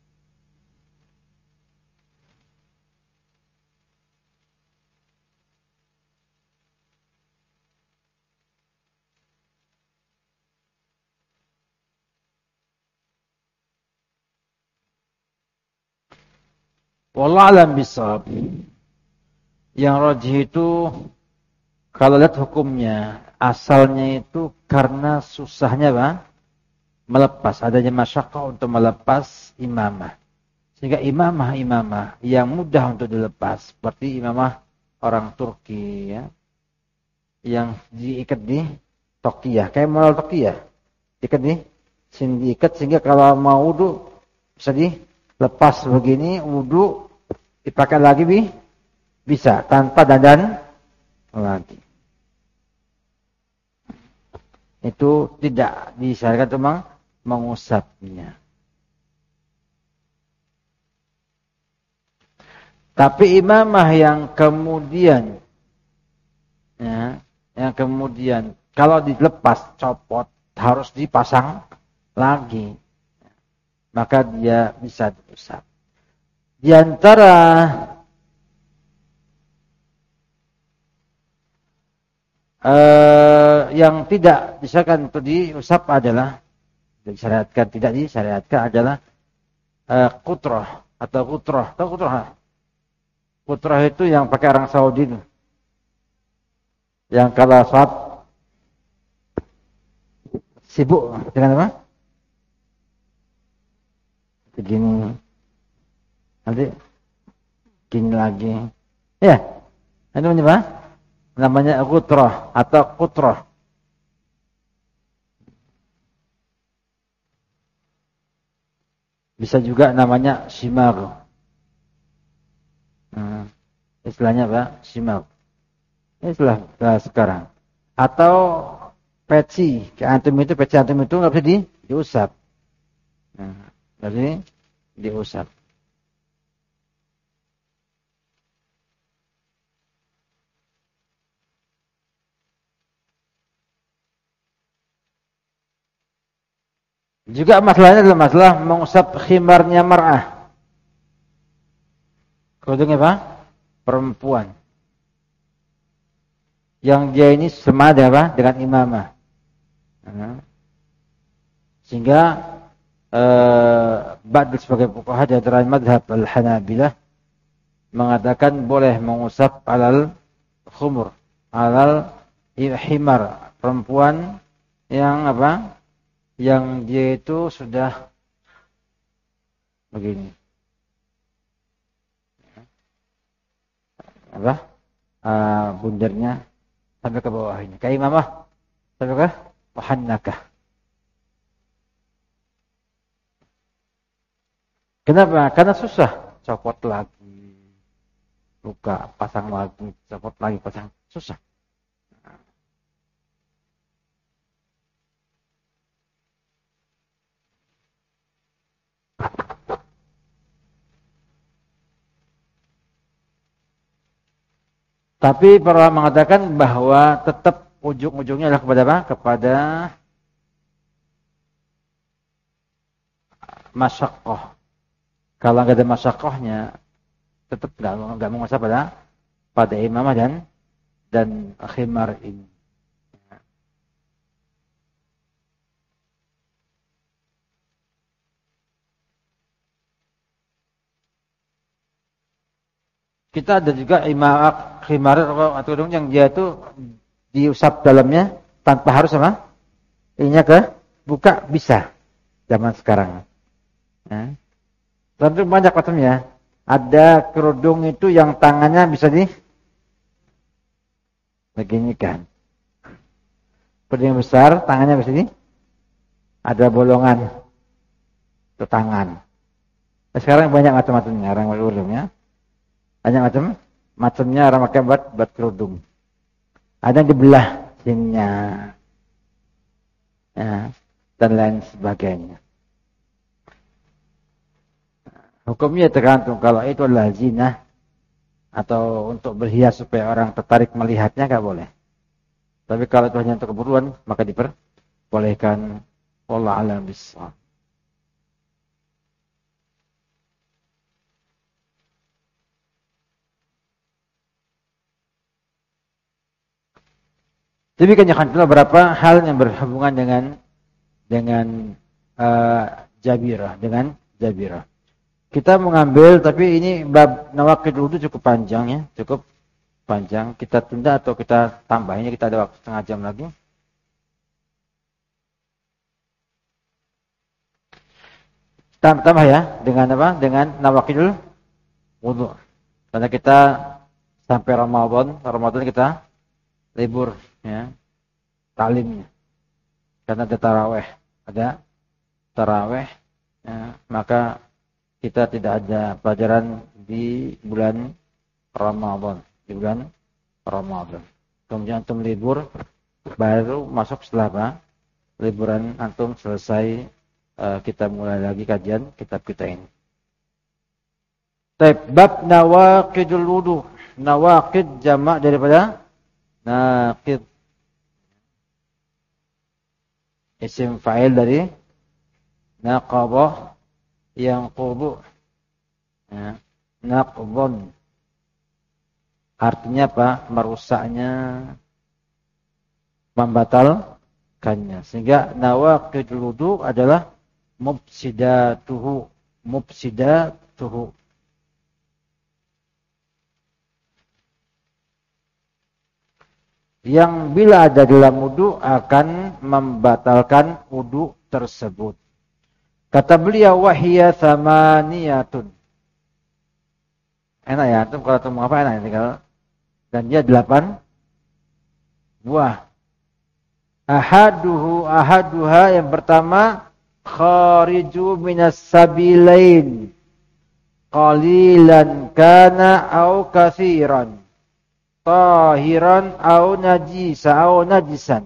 Wallahu a'lam bishawab. Yang rajih itu kalau lihat hukumnya, asalnya itu karena susahnya Pak, melepas, adanya masyaqqah untuk melepas imamah. Sehingga imamah-imamah yang mudah untuk dilepas, seperti imamah orang Turki ya, yang diikat di tokiyah, kayak model tokiyah, diikat di sini diikat sehingga kalau mau wudu bisa dilepas begini, wudu dipakai lagi bi, bisa tanpa dandan lagi. Itu tidak disyaratkan cuma mengusapnya. Tapi imamah yang kemudian ya, yang kemudian kalau dilepas copot harus dipasang lagi, maka dia bisa diusap. Di antara Uh, yang tidak disyaratkan untuk diusap adalah disyariatkan tidak disyariatkan adalah uh, kutroh atau kutroh. Tahu kutroh? Kutroh itu yang pakai orang Saudi itu. Yang kalau sholat sibuk dengan apa? Begini. Nanti gini lagi. Ya. Itu namanya apa? Namanya kutroh atau kutroh. Bisa juga namanya shimar. Hmm. Istilahnya apa? Shimar. Istilah sekarang. Atau peci. Antum itu peci antum itu nggak bisa di, diusap. Nah, jadi diusap. Juga masalahnya adalah masalah mengusap khimarnya mar'ah. Kerudungnya apa? Perempuan. Yang dia ini semada apa? Dengan imamah. Nah. Sehingga eh, Ba'du sebagai fuqaha di antara madhab al-Hanabilah mengatakan boleh mengusap alal khumur, alal himar, perempuan yang apa? Yang dia itu sudah begini. Apa? Uh, bundarnya sampai ke bawah ini. Kayak imamah sampai ke muhannakah. Kenapa? Karena susah. Copot lagi. Buka, pasang lagi, copot lagi, pasang. Susah. Tapi para mengatakan bahwa tetap ujung-ujungnya adalah kepada apa? Kepada masyaqqah. Kalau nggak ada masyaqqahnya, tetap nggak nggak mengusap pada pada imamah dan dan khimar ini. Kita ada juga imam khimar atau tudung yang dia itu diusap dalamnya tanpa harus apa? Ininya ke buka bisa zaman sekarang. Ya. Tentu banyak macamnya. Ada kerudung itu yang tangannya bisa di begini kan. Kerudung yang besar tangannya bisa di ada bolongan ke tangan. Nah, sekarang banyak macam-macamnya orang kerudungnya. Banyak macam macamnya orang pakai buat buat kerudung. Ada yang dibelah sininya. Ya, dan lain sebagainya. Hukumnya tergantung kalau itu adalah zina atau untuk berhias supaya orang tertarik melihatnya enggak boleh. Tapi kalau itu hanya untuk keperluan maka diperbolehkan. Wallahu a'lam bishawab. Jadi kan beberapa hal yang berhubungan dengan dengan uh, jabirah, dengan jabirah. Kita mengambil, tapi ini bab nawaqidul wudu cukup panjang ya, cukup panjang. Kita tunda atau kita tambah, ini kita ada waktu setengah jam lagi. Tambah ya, dengan apa? Dengan nawaqidul wudu. Karena kita sampai Ramadan, Ramadan kita libur ya, talimnya. Karena ada tarawih, ada tarawih, ya, maka kita tidak ada pelajaran di bulan Ramadan, di bulan Ramadan. Kemudian antum libur, baru masuk setelah apa? Liburan antum selesai, uh, kita mulai lagi kajian kitab kita ini. Baik, bab nawaqidul wudu. Nawaqid jamak daripada naqid. Isim fa'il dari naqabah yang qudu. Ya, naqdun. Artinya apa? Merusaknya. membatalkannya. Sehingga nawaqidul wudu adalah mufsidatuhu, mufsidatuhu. Yang bila ada dalam wudu akan membatalkan wudu tersebut. Kata beliau, wahiyya thamaniyatun. Enak ya, itu kalau ketemu apa enak ya tinggal. Dan dia delapan buah. Ahaduhu ahaduha yang pertama, khariju minas sabilain. Qalilan kana au kathiran. Tahiran au najisa au najisan.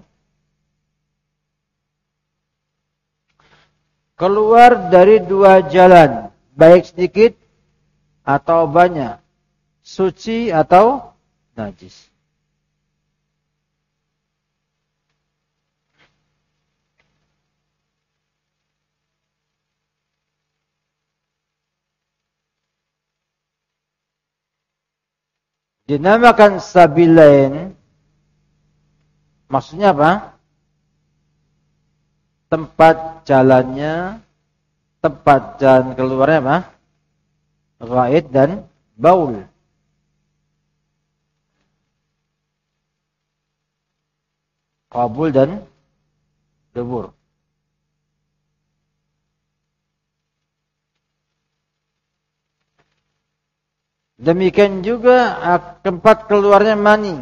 Keluar dari dua jalan, baik sedikit atau banyak, suci atau najis. Dinamakan sabilain, maksudnya apa? Tempat jalannya, tempat jalan keluarnya apa? Ghaid dan baul. Qabul dan dubur. Demikian juga tempat keluarnya mani.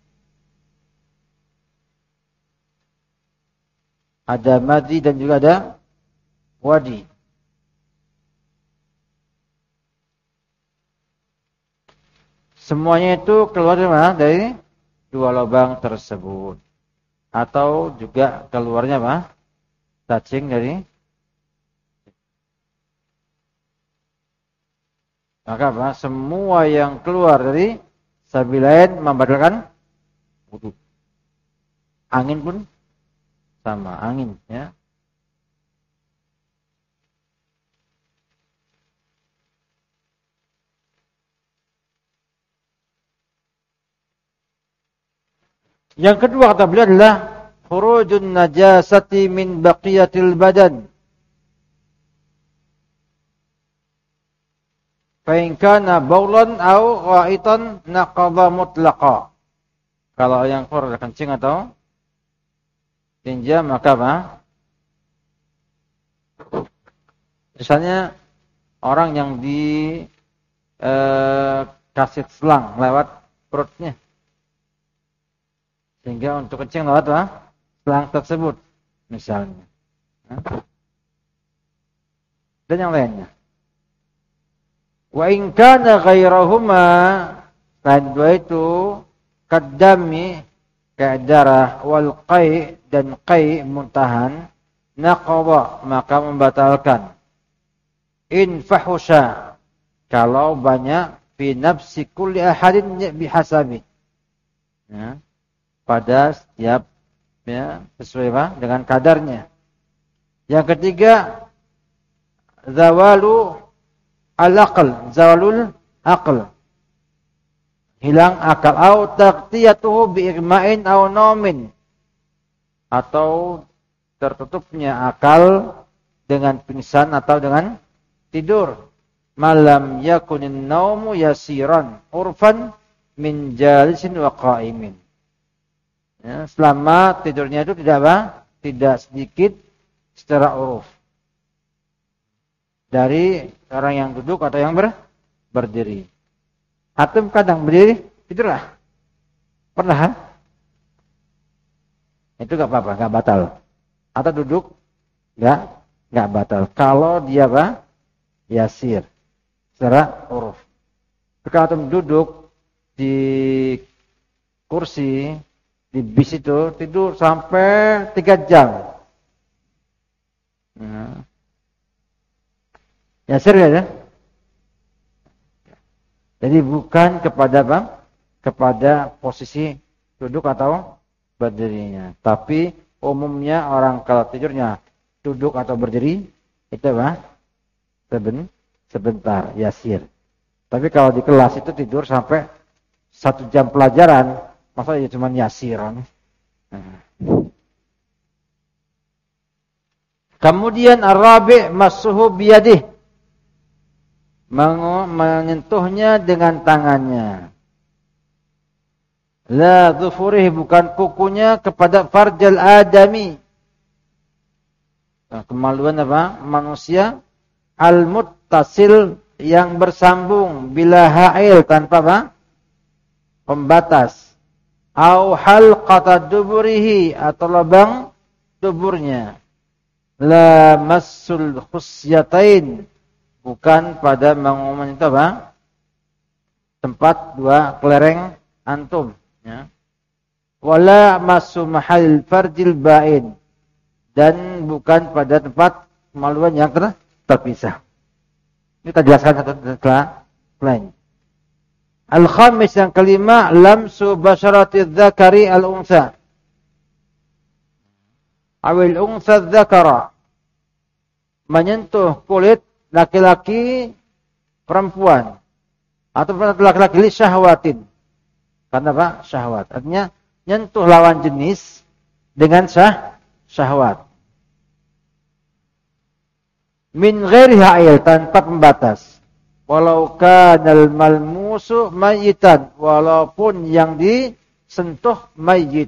Ada madi dan juga ada wadi. Semuanya itu keluar dari mana? Dari dua lubang tersebut. Atau juga keluarnya apa? Cacing dari. Maka apa? Semua yang keluar dari sabilain membatalkan wudu. Angin pun sama, angin ya. Yang kedua kata beliau adalah khurujun najasati min baqiyatil badan. Fa in kana baulan au ghaitan naqadha mutlaqa. Kalau yang keluar kencing atau tinja maka apa? Misalnya orang yang di eh, kasih selang lewat perutnya. Sehingga untuk kencing lewat apa? Selang tersebut misalnya. Dan yang lainnya. Wa in kana ghairahuma, selain dua itu kadami kayak darah wal qai dan qai muntahan naqadha maka membatalkan. In fahusha kalau banyak fi nafsi kulli ahadin bihasabi. Ya. Pada setiap ya, sesuai apa? Dengan kadarnya. Yang ketiga zawalu al-aql, zawalul aql. Hilang akal au taqtiyatuhu bi igma'in au naumin. Atau tertutupnya akal dengan pingsan atau dengan tidur. Malam yakunin naumu yasiran urfan min jalisin wa qa'imin. Ya, selama tidurnya itu tidak apa? Tidak sedikit secara uruf. Dari orang yang duduk atau yang ber, berdiri. Atau kadang berdiri, tidurlah. Pernah? Ha? Itu enggak apa-apa, enggak batal. Atau duduk, enggak, enggak batal. Kalau dia apa? Yasir. Secara uruf. Kalau duduk di kursi, di bis itu tidur sampai tiga jam. Nah. Yasir ya? Jadi bukan kepada apa? Kepada posisi duduk atau berdirinya. Tapi umumnya orang kalau tidurnya duduk atau berdiri itu apa? Seben, sebentar, yasir. Tapi kalau di kelas itu tidur sampai satu jam pelajaran, masa ya cuma yasiran. Kemudian ar-rabi' massuhu biyadih, menyentuhnya dengan tangannya. La dhufurih, bukan kukunya, kepada farjal adami. Kemaluan apa? Manusia. Al-muttasil, yang bersambung, bila ha'il, tanpa apa? Pembatas. Au halqata duburihi, atau lubang duburnya. La massul khusyatain, bukan pada mengumumkan itu apa? Tempat dua kelereng antum, ya. Wala masu mahal farjil ba'in, dan bukan pada tempat kemaluan yang ter terpisah. Ini kita jelaskan satu setelah lain. Al-khamis, yang kelima, lamsu basyarati dzakari al-unsa. Awil unsa dzakara, menyentuh kulit laki-laki perempuan, atau laki-laki li syahwatin. Karena apa? Syahwat. Artinya nyentuh lawan jenis dengan syah syahwat. Min ghairi ha'il, tanpa pembatas. Walau kanal malmusu mayyitan, walaupun yang disentuh mayyit.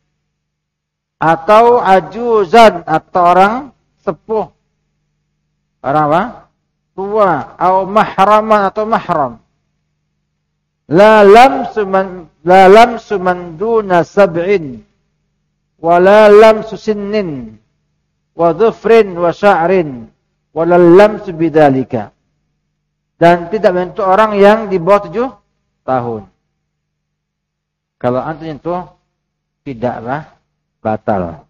Atau ajuzan, atau orang sepuh. Orang apa? Tua. Atau mahraman, atau mahram. La lamsu man, la lamsu man duna sab'in. Wa la lamsu sinnin. Wa dhufrin wa sya'rin. Wa la lamsu bidhalika. Dan tidak menyentuh orang yang di bawah tujuh tahun. Kalau antum nyentuh, tidaklah batal.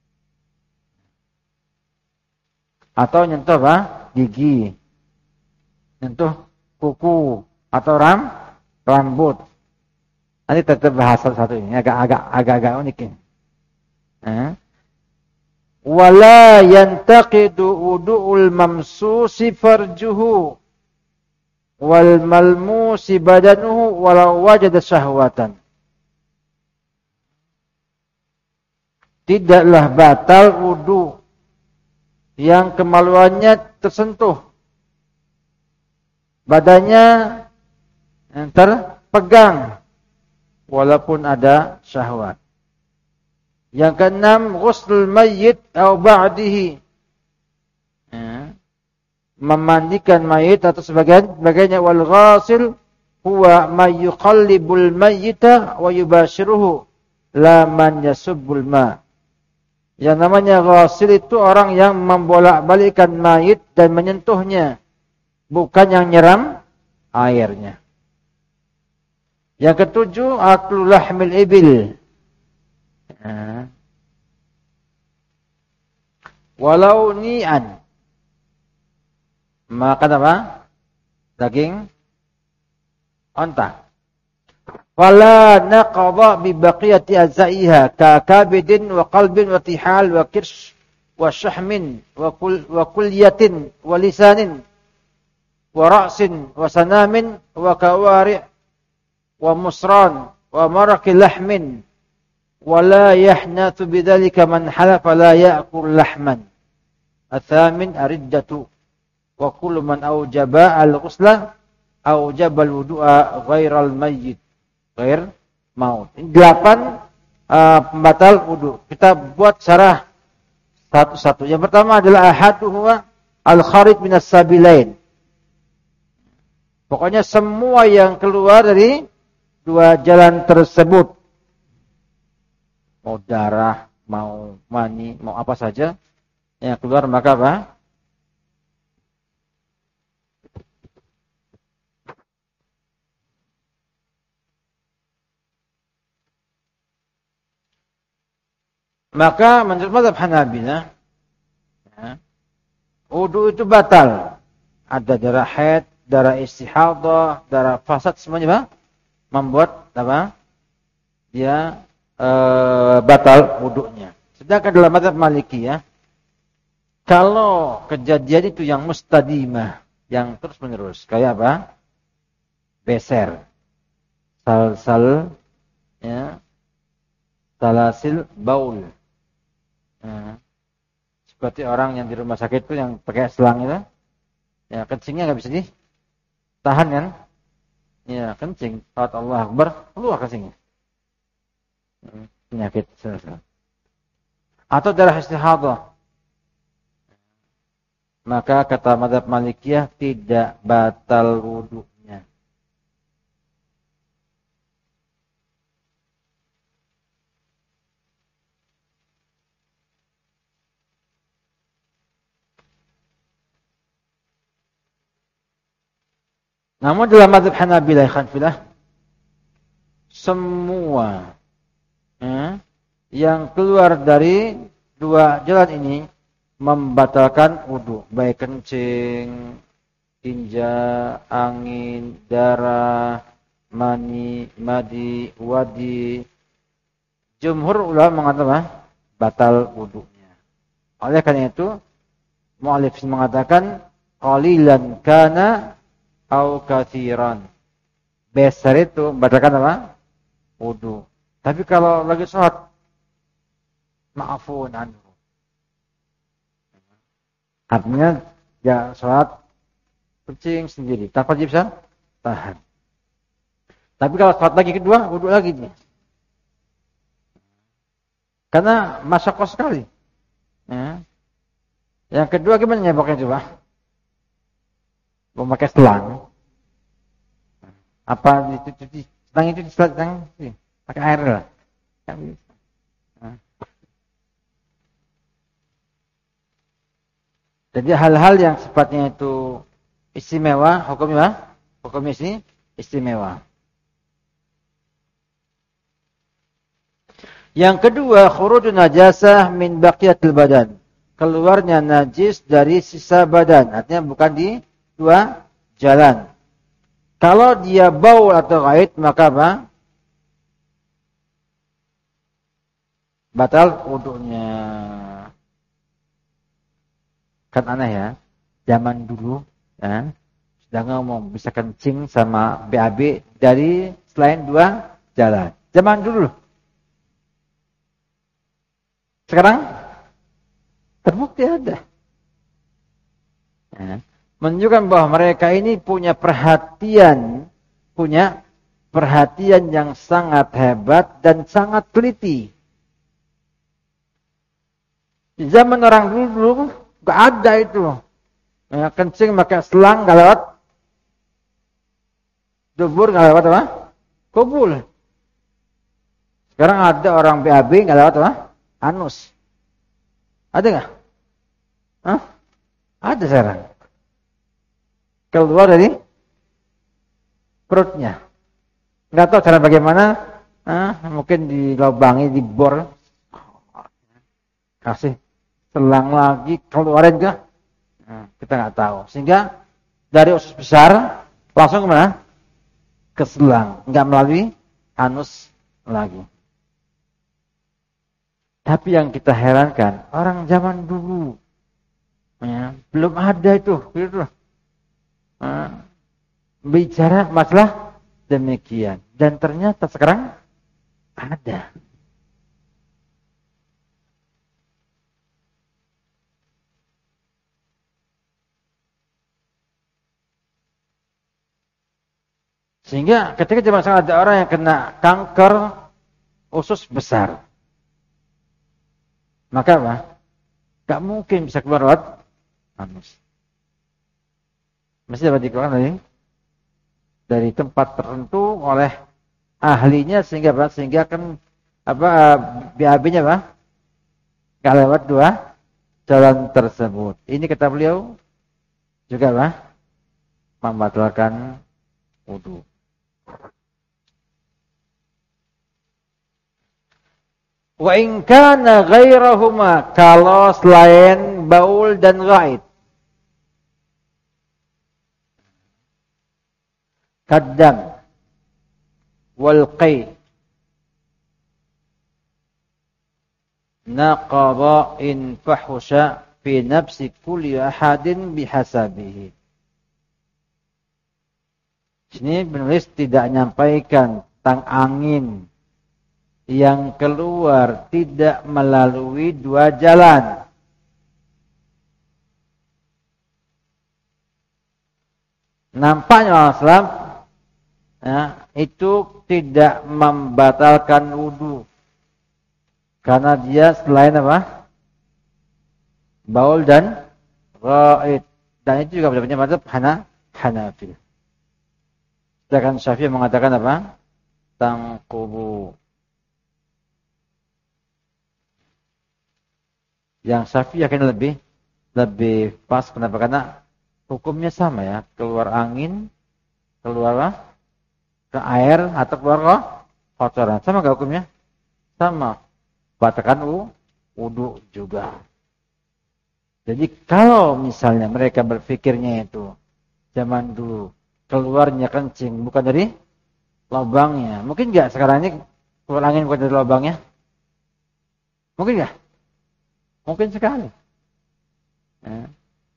Atau nyentuh apa? Gigi. Nyentuh kuku atau ram rambut. Nanti tetap bahas satu ini, agak-agak agak-agak unik ini. Eh? Wala yantaqidu wudu'ul mamsusi farjuhu wal malmusi badanuhu walau wajada syahwatan. Tidaklah batal wudu yang kemaluannya tersentuh, badannya yang terpegang, walaupun ada syahwat. Yang keenam, ghuslul mayyit atau ba'dihi, ya, memandikan mayit atau sebagian sebagainya. Wal ghasil huwa may yuqallibul mayyita wa yubashiruhu la man yasubbul ma. Yang namanya ghasil itu orang yang membolak-balikkan mayit dan menyentuhnya, bukan yang nyiram airnya. Yang ketujuh, aklu lahmil ibil. Nah. Walau ni'an, makan apa? Daging onta. Wala naqadha bi baqiyati azaiha ka kabidin wa qalbin wa tihal wa kirsh wa syahmin wa kul wa kulyatin wa lisanin wa ra'sin wa sanamin wa kawari' wa musran wa maraqi lahmin wa la yahnathu bidzalika man halafa la ya'kul lahman. Athamin ariddatu wa kullu man aujaba al-ghusla aujaba al-wudu'a ghairal mayyit ghair maut. Ini delapan uh, pembatal wudu. Kita buat syarah satu-satu. Yang pertama adalah ahaduhu al-kharij minas sabilain. Pokoknya semua yang keluar dari dua jalan tersebut, mau darah, mau mani, mau apa saja yang keluar, maka apa? Maka menurut mazhab Hanabilah, ya, wudu itu batal. Ada darah haid, darah istihadah, darah fasad, semuanya apa? Membuat apa? Dia e, batal wudunya. Sedangkan dalam mazhab Maliki, ya, kalau kejadian itu yang mustadimah, yang terus menerus, kayak apa? Beser, sal-sal, ya, salasil baul. Nah, seperti orang yang di rumah sakit itu yang pakai selang itu, ya kencingnya nggak bisa ditahan kan? Ya kencing, salat Allah Akbar, keluar kencingnya. Penyakit selesai. Atau darah istihadah. Maka kata mazhab Malikiyah tidak batal wudunya. Namun dalam mazhab Hanabilah Hanfilah semua eh, yang keluar dari dua jalan ini membatalkan wudu, baik kencing, tinja, angin, darah, mani, madi, wadi. Jumhur ulama mengatakan batal wudunya. Oleh karena itu, mu'allif mengatakan qalilan kana au katsiran. Besar itu membatalkan apa? Wudu. Tapi kalau lagi sholat, ma'afun anhu. Artinya ya sholat kencing sendiri tanpa dia bisa tahan. Tapi kalau sholat lagi kedua, wudu lagi dia. Karena masyakoh sekali. Ya. Yang kedua gimana nyeboknya coba? Memakai selang. Apa dicuci selang itu di selang pakai air lah. Jadi hal-hal yang sifatnya itu istimewa, hukumnya, hukumnya sini istimewa. Yang kedua, khurujun najasah min baqiyatil badan. Keluarnya najis dari sisa badan. Artinya bukan di dua jalan. Kalau dia baul atau ghaid, maka apa? Batal wudunya. Kan aneh ya, zaman dulu ya, sudah ngomong bisa kencing sama B A B dari selain dua jalan. Zaman dulu. Sekarang terbukti ada. Ya. Menunjukkan bahwa mereka ini punya perhatian, punya perhatian yang sangat hebat dan sangat teliti. Di zaman orang dulu, gak ada itu. Ya, kencing pakai selang gak lewat dubur, gak lewat apa? Kubul. Sekarang ada orang B A B gak lewat apa? Anus. Ada gak? Hah? Ada sekarang. Keluar dari perutnya. Gak tahu cara bagaimana. Hah? Mungkin dilobangi, dibor. Kasih selang lagi, keluarin ke? Nah, kita nggak tahu. Sehingga dari usus besar langsung kemana? Ke selang, nggak melalui anus lagi. Tapi yang kita herankan, orang zaman dulu ya, belum ada itu, gitu. Nah, bicara masalah demikian, dan ternyata sekarang ada. Sehingga ketika zaman sekarang ada orang yang kena kanker usus besar, maka apa? Gak mungkin bisa keluar lewat anus. Mesti dapat dikeluarkan dari dari tempat tertentu oleh ahlinya sehingga apa? Sehingga kan apa B A B-nya apa? Gak lewat dua jalan tersebut. Ini kata beliau juga apa? Membatalkan wudu. Wa in kana ghairahuma, kalau selain baul dan ghaid, kaddam wal qai, naqaba in fahusha fi nafsi kulli ahadin bihasabihi. Sini penulis tidak menyampaikan tentang angin yang keluar tidak melalui dua jalan. Nampaknya Islam ya, itu tidak membatalkan wudu karena dia selain apa? Baul dan ghaid. Dan itu juga pendapatnya mazhab Hana, Hanafi. Sedangkan Syafi'i mengatakan apa? Tangqubu. Yang Syafi'i yakin lebih lebih pas, kenapa? Karena hukumnya sama ya, keluar angin, keluar apa? Ke air atau keluar ke kotoran. Sama enggak hukumnya? Sama. Batalkan wudu juga. Jadi kalau misalnya mereka berpikirnya itu zaman dulu keluarnya kencing bukan dari lubangnya, mungkin enggak sekarang ini keluar angin bukan dari lubangnya? Mungkin enggak? Mungkin sekali. Ya.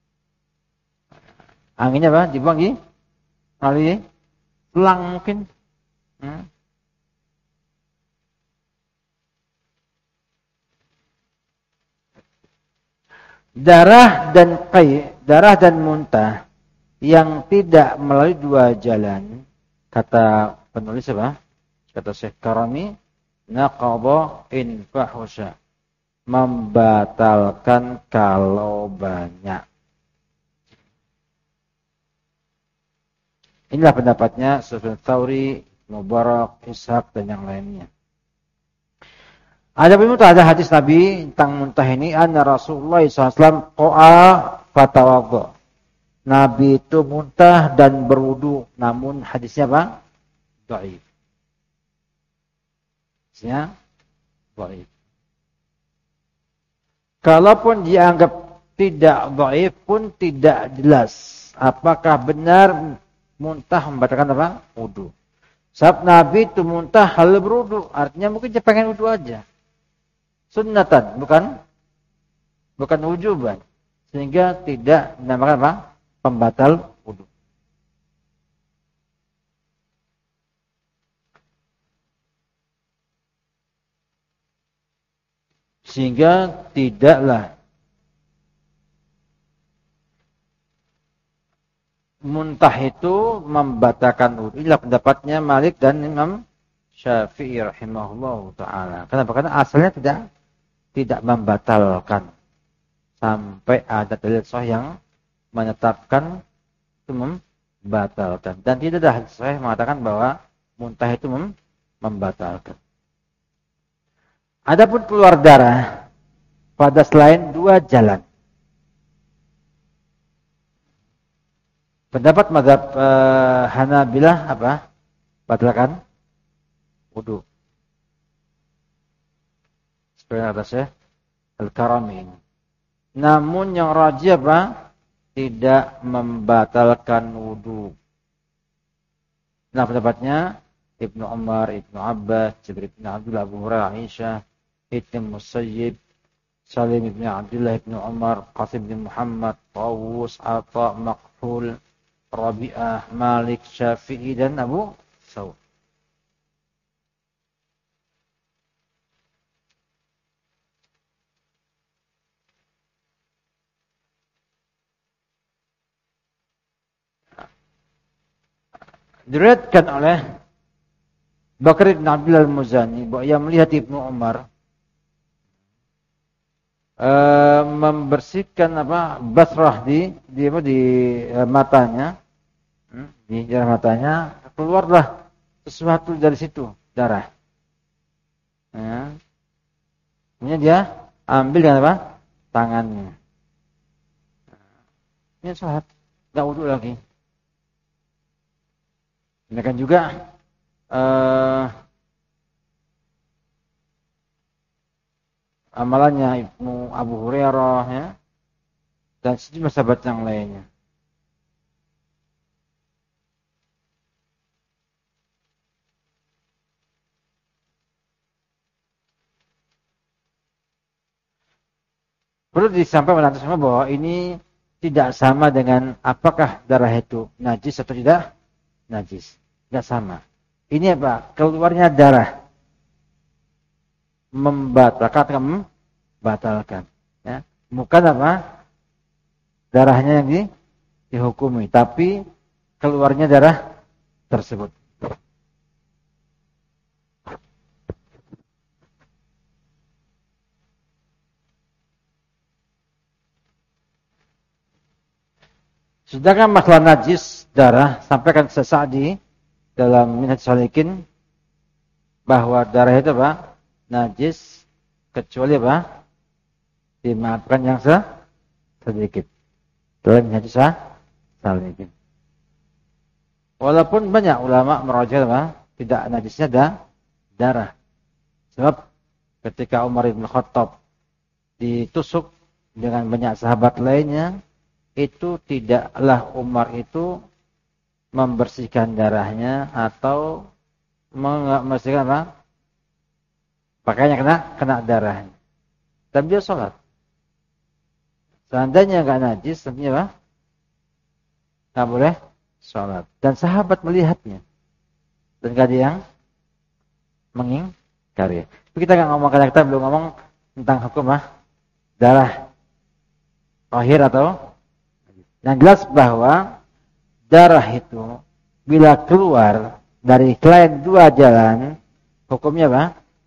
Anginnya apa? Dibuang di melalui selang mungkin. Ya. Darah dan qai, darah dan muntah yang tidak melalui dua jalan, kata penulis apa? Kata Syekh Karami, naqadha in fahusha, membatalkan kalau banyak. Inilah pendapatnya Sufyan Tsauri, Mubarak, Ishaq dan yang lainnya. Ada pun ada hadis Nabi tentang muntah ini, anna Rasulullah shallallahu alaihi wasallam qa'a fatawadda. Nabi itu muntah dan berwudu, namun hadisnya apa? Dhaif. Hadisnya dhaif. Kalaupun dianggap tidak dhaif pun tidak jelas apakah benar muntah membatalkan apa? Wudu. Sebab Nabi itu muntah hal berwudu, artinya mungkin dia pengen wudu aja. Sunnatan, bukan bukan wujuban, sehingga tidak dinamakan apa? Pembatal wudu. Sehingga tidaklah muntah itu membatalkan wudu. Inilah pendapatnya Malik dan Imam Syafi'i rahimahullah ta'ala. Kenapa? Karena asalnya tidak tidak membatalkan sampai ada dalil sahih yang menetapkan itu membatalkan, dan tidak ada hadis sahih mengatakan bahwa muntah itu mem- membatalkan. Adapun keluar darah pada selain dua jalan, pendapat mazhab uh, Hanabilah apa? Batalkan wudu. Seperti kata Syekh Al-Karami ini. Namun yang rajih apa? Tidak membatalkan wudu. Nah pendapatnya Ibnu Umar, Ibnu Abbas, Jabir bin Abdullah, Abu Hurairah, Aisyah, Ibnu Musayyib, Salim bin Abdullah, Ibnu Umar, Qasim bin Muhammad, Tawus, Atha, Maqhul, Rabi'ah, Malik, Syafi'i dan Abu Thawr. Diriwayatkan oleh Bakar bin Abdullah Al-Muzani bahwa ia melihat Ibnu Umar uh, membersihkan apa? Basrah di di apa di uh, matanya. Hmm, di daerah matanya keluarlah sesuatu dari situ, darah. Ya. Kemudian dia ambil dengan apa? Tangannya. Ini salat, enggak wudu lagi. Demikian juga uh, amalannya Ibnu Abu Hurairah ya, dan sejumlah sahabat yang lainnya. Perlu disampaikan semua bahwa ini tidak sama dengan apakah darah itu najis atau tidak najis. Tidak sama. Ini apa? Keluarnya darah. membatalkan, membatalkan. Ya. Bukan apa? Darahnya yang di, dihukumi, tapi keluarnya darah tersebut. Sedangkan masalah najis darah, sampaikan Sa'di dalam Minhaj Salikin bahwa darah itu apa? Najis kecuali apa? Dimaafkan yang sedikit. Dalam Minhaj Salikin. Walaupun banyak ulama merajah apa? Tidak najisnya ada darah. Sebab ketika Umar bin Khattab ditusuk dengan banyak sahabat lainnya, itu tidaklah Umar itu membersihkan darahnya atau membersihkan apa? Pakainya kena kena darahnya. Dan dia sholat. Seandainya enggak najis, tentunya apa? Enggak boleh sholat. Dan sahabat melihatnya. Dan enggak ada yang mengingkari. Tapi kita enggak ngomong, karena kita belum ngomong tentang hukum ah, darah tahir atau. Yang jelas bahwa darah itu bila keluar dari selain dua jalan, hukumnya apa?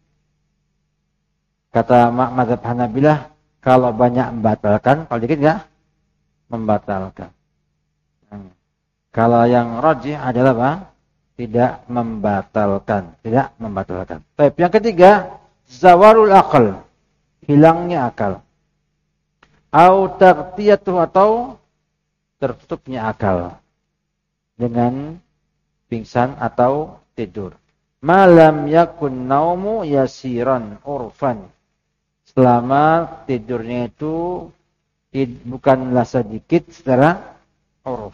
Kata mazhab Hanabilah, kalau banyak membatalkan, kalau dikit enggak membatalkan. Hmm. Kalau yang rajih adalah apa? Tidak membatalkan, tidak membatalkan. Baik, yang ketiga, zawarul aql, hilangnya akal. Au taghtiyatu, atau tertutupnya akal dengan pingsan atau tidur. Malam yakun naumu yasiran urfan, selama tidurnya itu bukanlah sedikit secara uruf.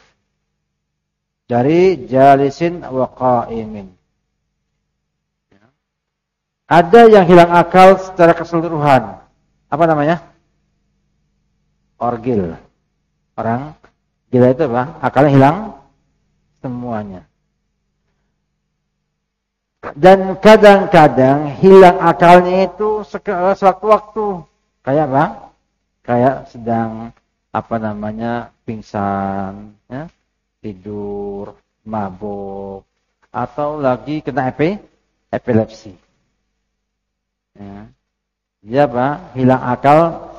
Dari jalisin wa qa'imin. Ada yang hilang akal secara keseluruhan. Apa namanya? Orgil. Orang gila itu apa? Akalnya hilang semuanya. Dan kadang-kadang hilang akalnya itu sewaktu-waktu. Kayak apa? Kayak sedang apa namanya? Pingsan, ya? Tidur, mabuk, atau lagi kena epi, epilepsi. Ya. Dia apa? Hilang akal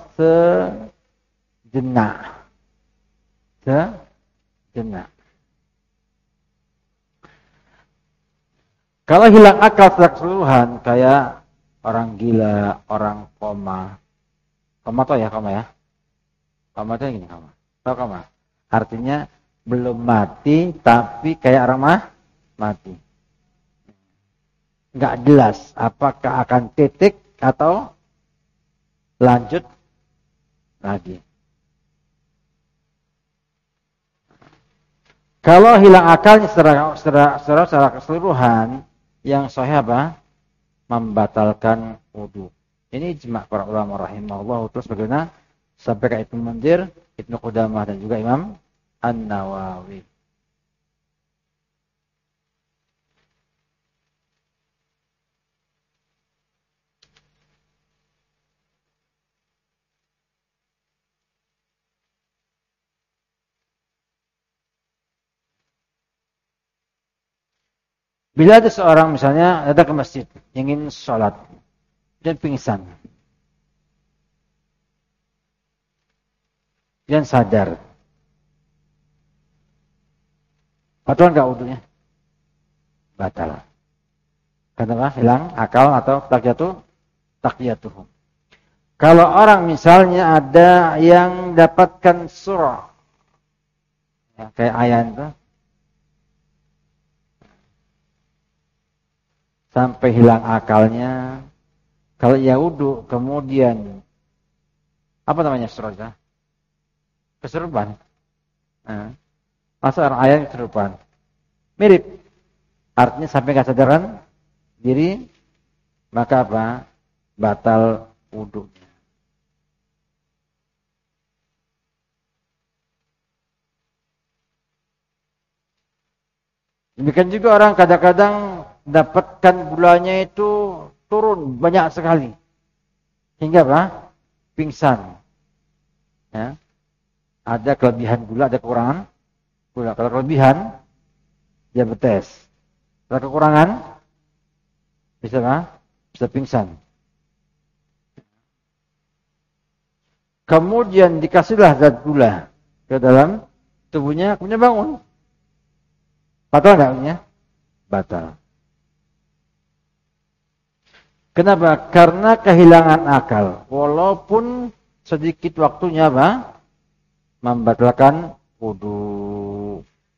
sejenak. Sejenak. Kalau hilang akal secara keseluruhan, kayak orang gila, orang koma. Koma tau ya, koma ya? Koma itu gini, koma. Tau koma? Artinya belum mati, tapi kayak orang mah mati. Nggak jelas apakah akan titik atau lanjut lagi. Kalau hilang akalnya secara, secara, secara, secara keseluruhan, yang sahih apa? Membatalkan wudu. Ini ijma' para ulama rahimahullah. Terus bagaimana? Sampai ke Ibnu Munzir, Ibnu Qudamah, dan juga Imam An-Nawawi. Bila ada seorang misalnya datang ke masjid, ingin sholat dan pingsan, dan sadar, batal nggak wudunya? Batal. Kenapa? Hilang akal atau takyatu, takyatuhum. Kalau orang misalnya ada yang dapatkan surah, ya, kayak ayat itu, sampai hilang akalnya, kalau ia wudu kemudian apa namanya surah itu? Kesurupan. Nah, masa orang ayat kesurupan? Mirip. Artinya sampai nggak sadaran diri, maka apa? Batal wudunya. Demikian juga orang kadang-kadang dapatkan gulanya itu turun banyak sekali. hingga apa? Pingsan. Ya. Ada kelebihan gula, ada kekurangan gula. Kalau kelebihan, diabetes. Kalau kekurangan, bisa apa? Bisa pingsan. Kemudian dikasihlah zat gula ke dalam tubuhnya, kemudian bangun. Batal nggak punya? Batal. Kenapa? Karena kehilangan akal. Walaupun sedikit waktunya apa? Membatalkan wudu.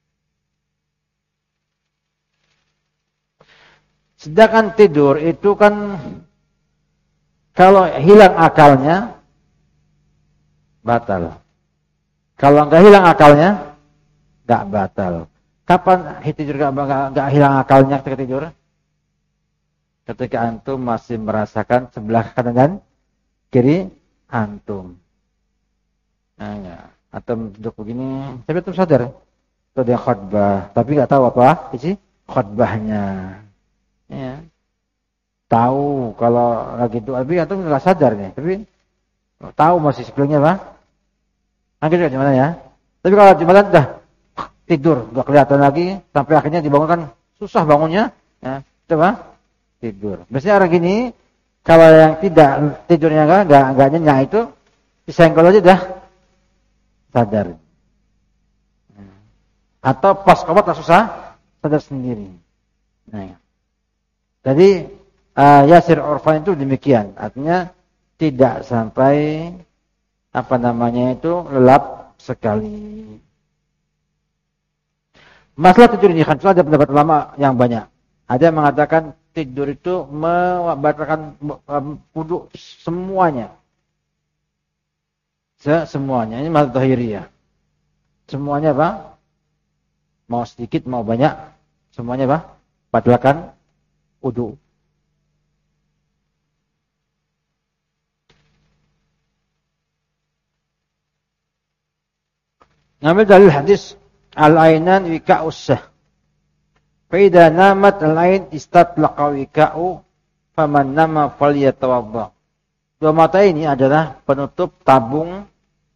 Sedangkan tidur itu kan kalau hilang akalnya batal. Kalau nggak hilang akalnya nggak batal. Kapan tidur nggak hilang akalnya ketika tidur? Ketika antum masih merasakan sebelah kanan dan kiri antum. Nah, ya. Antum duduk begini, tapi antum sadar itu dia khutbah, tapi nggak tahu apa isi khutbahnya. Ya. Tahu kalau lagi itu, tapi antum nggak sadar nih, tapi tahu masih sebelumnya apa? Akhirnya gimana ya? Tapi kalau jumatan dah tidur, nggak kelihatan lagi, sampai akhirnya dibangunkan, susah bangunnya, ya, coba tidur. Biasanya orang gini, kalau yang tidak tidurnya enggak, enggak, enggak nyenyak itu, disenggol aja dah sadar. Atau pas komat tak susah, sadar sendiri. Nah, jadi uh, yasir urfan itu demikian, artinya tidak sampai apa namanya itu lelap sekali. Masalah tidur ini kan ada pendapat ulama yang banyak. Ada yang mengatakan tidur itu membatalkan wudu semuanya. Semuanya. Ini mazhab Zahiriyah. Semuanya apa? Mau sedikit mau banyak, semuanya apa? Batalkan wudu. Ngambil dalil hadis al-ainan wika'us sah. Fa'idha namat al-ain istatlaqa wika'u faman nama falyatawadda. Dua mata ini adalah penutup tabung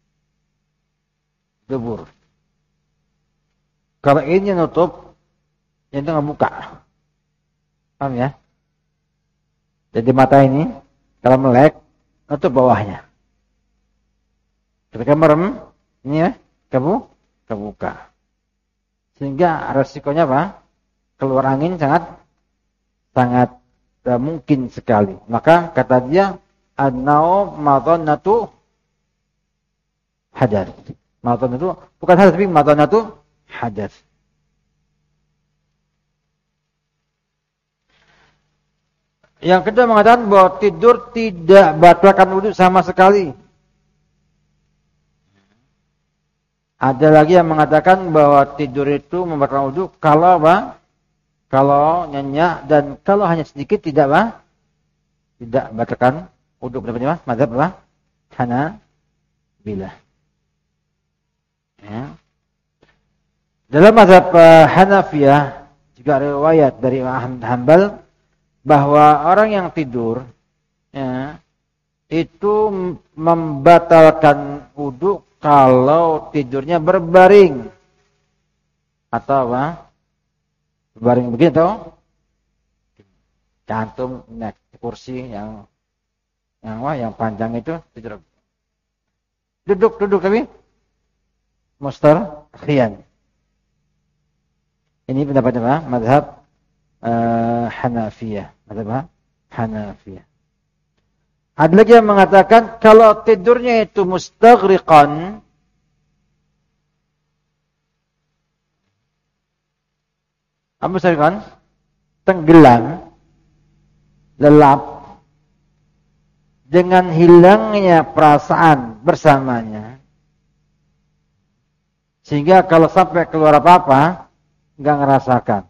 dubur. Kalau ini nutup, yang itu buka. Paham ya? Jadi mata ini kalau melek, nutup bawahnya. Ketika merem, ini ya, kamu kebuka. Sehingga resikonya apa? Keluar angin sangat sangat uh, mungkin sekali. Maka kata dia an-naum madhannatu hadath. Madhannatu bukan hadath tapi madhannatu hadath. Yang kedua mengatakan bahwa tidur tidak batalkan wudu sama sekali. Ada lagi yang mengatakan bahwa tidur itu membatalkan wudu kalau apa? Kalau nyenyak dan kalau hanya sedikit tidak apa? Tidak batalkan wudu. Berapa mazhab apa? Hanabilah. Ya. Dalam mazhab uh, Hanafiyah juga riwayat dari Ahmad Hanbal bahwa orang yang tidur ya, itu membatalkan wudu kalau tidurnya berbaring atau apa? Berbaring begini atau cantum naik kursi yang yang wah yang panjang itu tidur. Duduk duduk tapi mustarkhiyan. Ini pendapat apa? Mazhab uh, Hanafiyah. Mazhab Hanafiyah. Ada lagi yang mengatakan kalau tidurnya itu mustaghriqan, apa mustaghriqan? Tenggelam, lelap, dengan hilangnya perasaan bersamanya, sehingga kalau sampai keluar apa-apa, nggak ngerasakan.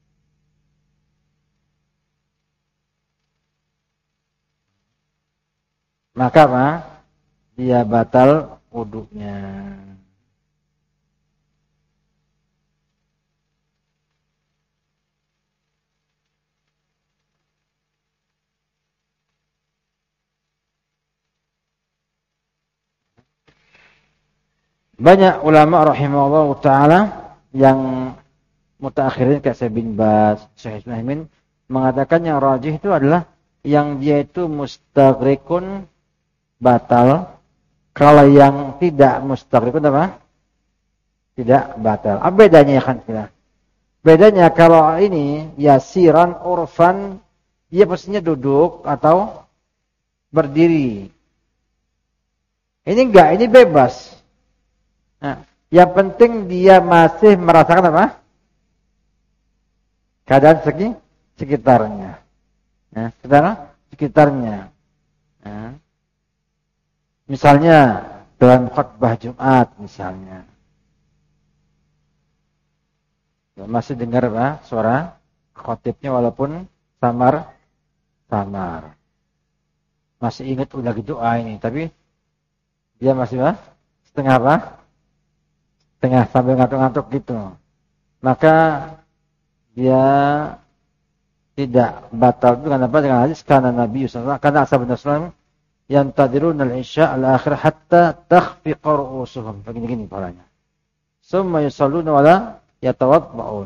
Maka apa? Dia batal wudunya. Banyak ulama rahimahullah taala yang mutaakhirin kayak Syekh bin Baz, Syekh Utsaimin mengatakan yang rajih itu adalah yang dia itu mustaghrikun batal. Kalau yang tidak mustaghrikun apa? Tidak batal. Apa bedanya ya kan? Bedanya kalau ini yasiran urfan dia pastinya duduk atau berdiri. Ini enggak, ini bebas. Nah, yang penting dia masih merasakan apa? Keadaan segi sekitarnya. Nah, sekitar sekitarnya. Nah, misalnya dalam khutbah Jumat misalnya. Masih dengar apa? Suara khotibnya walaupun samar-samar. Masih ingat udah doa ini, tapi dia masih apa? Setengah apa? Setengah sambil ngantuk-ngantuk gitu. Maka dia tidak batal dengan apa? Dengan hadis karena Nabi sallallahu alaihi wasallam, karena ashabun Rasul yang tadirun al-isya al-akhir hatta takhfiqa ru'usuhum. Begini-gini palanya. Summa yusalluna wala yatawadda'un.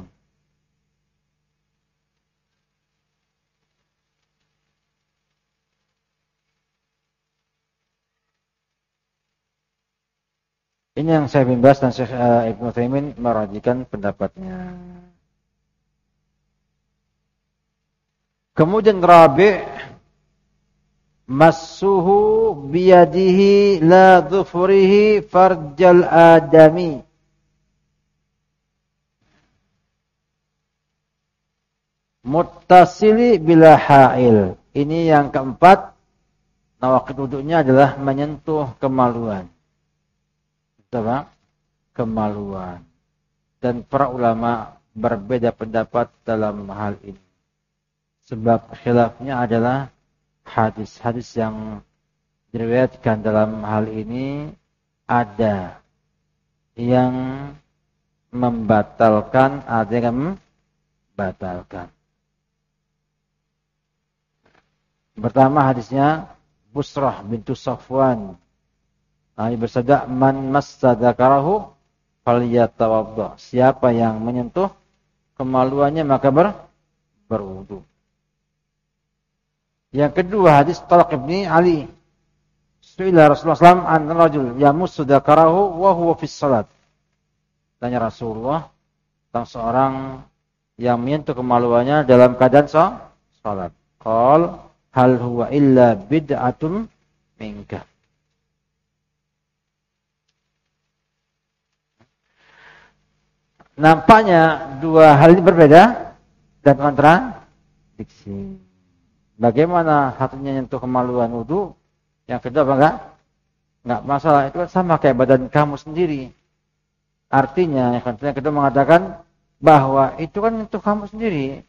Ini yang saya bimbas dan Syekh uh, Ibnu Utsaimin merajikan pendapatnya. Kemudian rabi' massuhu biyadihi la dhufrihi farjal adami. Muttasili bila ha'il. Ini yang keempat. Nawaqid wudhunya adalah menyentuh kemaluan. Apa? Kemaluan. Dan para ulama berbeda pendapat dalam hal ini. Sebab khilafnya adalah hadis-hadis yang diriwayatkan dalam hal ini ada yang membatalkan, ada yang membatalkan. Pertama hadisnya Busrah bintu Safwan. Nabi bersabda, "Man massa dzakarahu falyatawadda." Siapa yang menyentuh kemaluannya maka ber berwudu. Yang kedua hadis Talq bin Ali. Su'ila Rasulullah sallallahu alaihi wasallam an rajul yamussu dzakarahu wa huwa fi shalat. Tanya Rasulullah tentang seorang yang menyentuh kemaluannya dalam keadaan salat. Qal hal huwa illa bid'atun minka. Nampaknya dua hal ini berbeda dan kontradiksi. Bagaimana satunya nyentuh kemaluan wudu, yang kedua apa enggak? Enggak masalah, itu kan sama kayak badan kamu sendiri. Artinya yang kedua mengatakan bahwa itu kan nyentuh kamu sendiri.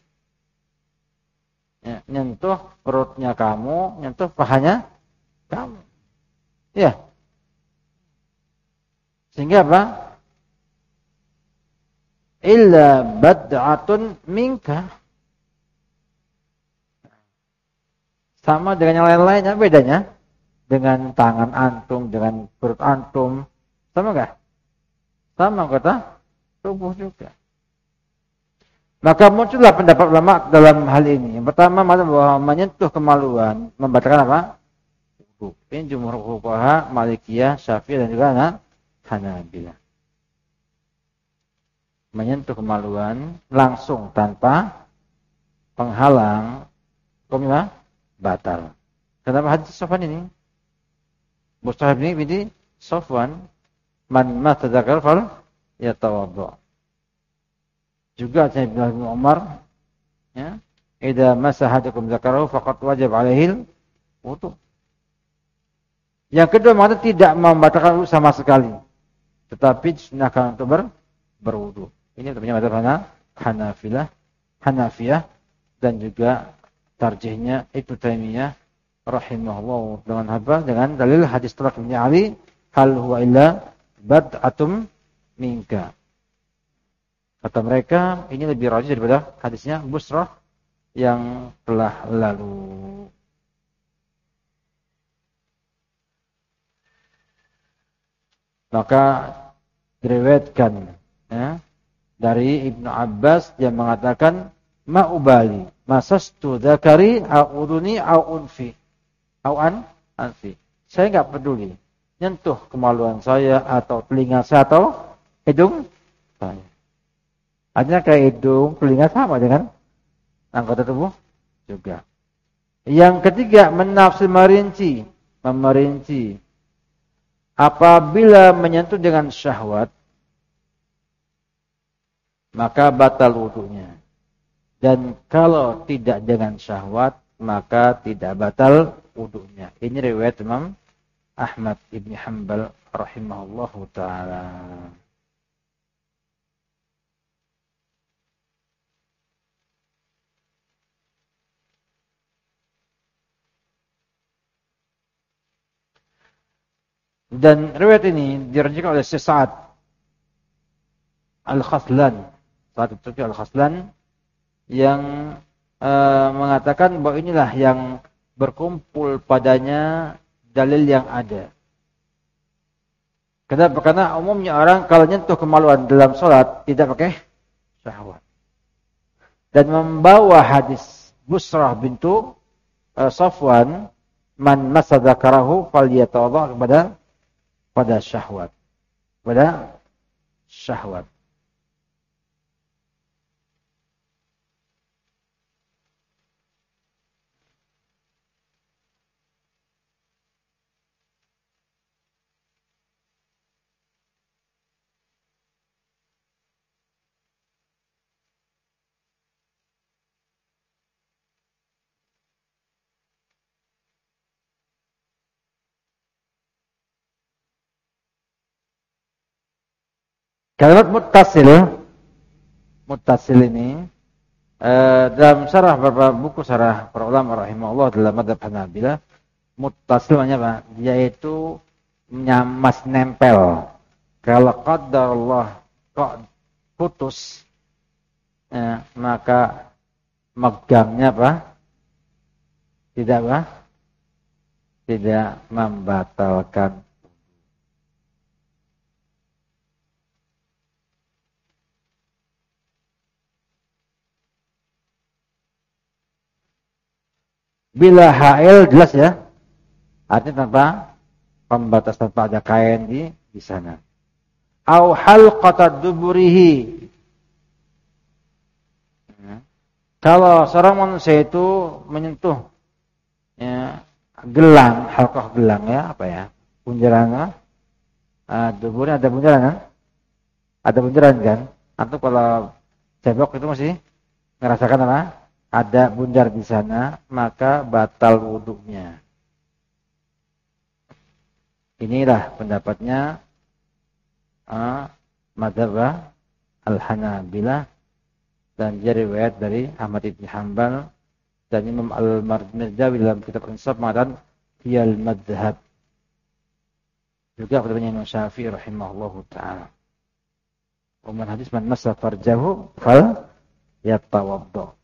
Ya, nyentuh perutnya kamu, nyentuh pahanya kamu. Ya. Sehingga apa? Illa bad'atun minka. Sama dengan yang lain-lainnya, bedanya dengan tangan antum, dengan perut antum, sama enggak? Sama kata tubuh juga. Maka muncullah pendapat ulama dalam hal ini. Yang pertama bahwa menyentuh kemaluan membatalkan apa? Ini jumhur fuqaha, Malikiyah, Syafi'i dan juga Hanabilah. Menyentuh kemaluan langsung tanpa penghalang hukumnya batal. Kenapa hadis Safwan ini? Mustahab ini binti Safwan, man mata dzakar fal yatawadda. Juga Ibnu bin Umar, ya, idza masahadukum dzakarahu faqad wajib alaihi wudu. Yang kedua maka tidak membatalkan wudu sama sekali, tetapi disunahkan untuk ber, berwudu. Ini namanya mazhab Hanafilah, Hanafiyah dan juga tarjihnya Ibnu Taimiyah rahimahullah dengan apa? Dengan dalil hadis Talq bin Ali, hal huwa illa bad'atum minka. Kata mereka ini lebih rajih daripada hadisnya Busrah yang telah lalu. Maka diriwayatkan ya, dari Ibnu Abbas yang mengatakan ma ubali masastu dzakari au uduni au unfi au an anfi. Saya enggak peduli nyentuh kemaluan saya atau telinga saya atau hidung saya. Artinya kayak hidung, telinga sama dengan anggota tubuh juga. Yang ketiga, menafsir merinci, memerinci. Apabila menyentuh dengan syahwat, maka batal wudunya. Dan kalau tidak dengan syahwat, maka tidak batal wudunya. Ini riwayat Imam Ahmad ibn Hanbal rahimahullahu ta'ala. Dan riwayat ini dirajikan oleh Sa'ad Al-Khaslan, Sa'ad Al-Khaslan yang uh, mengatakan bahwa inilah yang berkumpul padanya dalil yang ada. Kenapa? Karena umumnya orang kalau nyentuh kemaluan dalam sholat tidak pakai syahwat. Dan membawa hadis Busrah bintu uh, Safwan, man massa dzakarahu falyatawadda kepada pada syahwat. Pada syahwat. Kalimat muttasil, muttasil ini eh, dalam syarah beberapa buku syarah para ulama rahimahullah dalam madzhab Hanabilah, muttasil maknanya apa? Yaitu nyamas nempel. Kalau qadarullah kok putus, ya, maka megangnya apa? Tidak apa? Tidak membatalkan. Bila hail jelas ya, artinya tanpa pembatas, tanpa ada kain di di sana. Au halqata duburihi. Ya. Kalau seorang manusia itu menyentuh ya, gelang, halqah gelang ya, apa ya? Bunjaran. Ah, duburnya ada bunjaran kan? Ada bunjaran kan? Atau kalau cebok itu masih ngerasakan apa? Ada bunjar di sana, maka batal wudunya. Inilah pendapatnya uh, madzhab Al-Hanabilah dan jadi riwayat dari Ahmad ibn Hanbal dan Imam Al-Mardawi dalam kitab Insaf mengatakan fiyal madzhab. Juga pendapatnya Imam Syafi'i rahimahullahu taala. Umman hadis man massa farjahu fal yatawadda.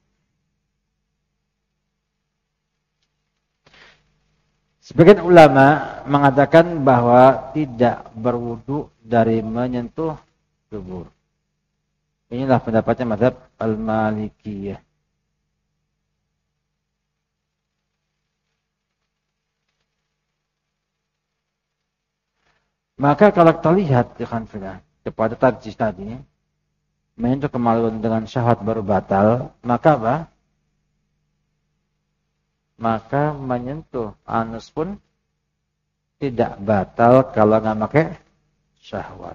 Sebagian ulama mengatakan bahwa tidak berwudu dari menyentuh dubur. Inilah pendapatnya mazhab Al-Malikiyah. Maka kalau kita lihat kepada tarjih tadi, menyentuh kemaluan dengan syahwat baru batal, maka apa? Maka menyentuh anus pun tidak batal kalau nggak pakai syahwat.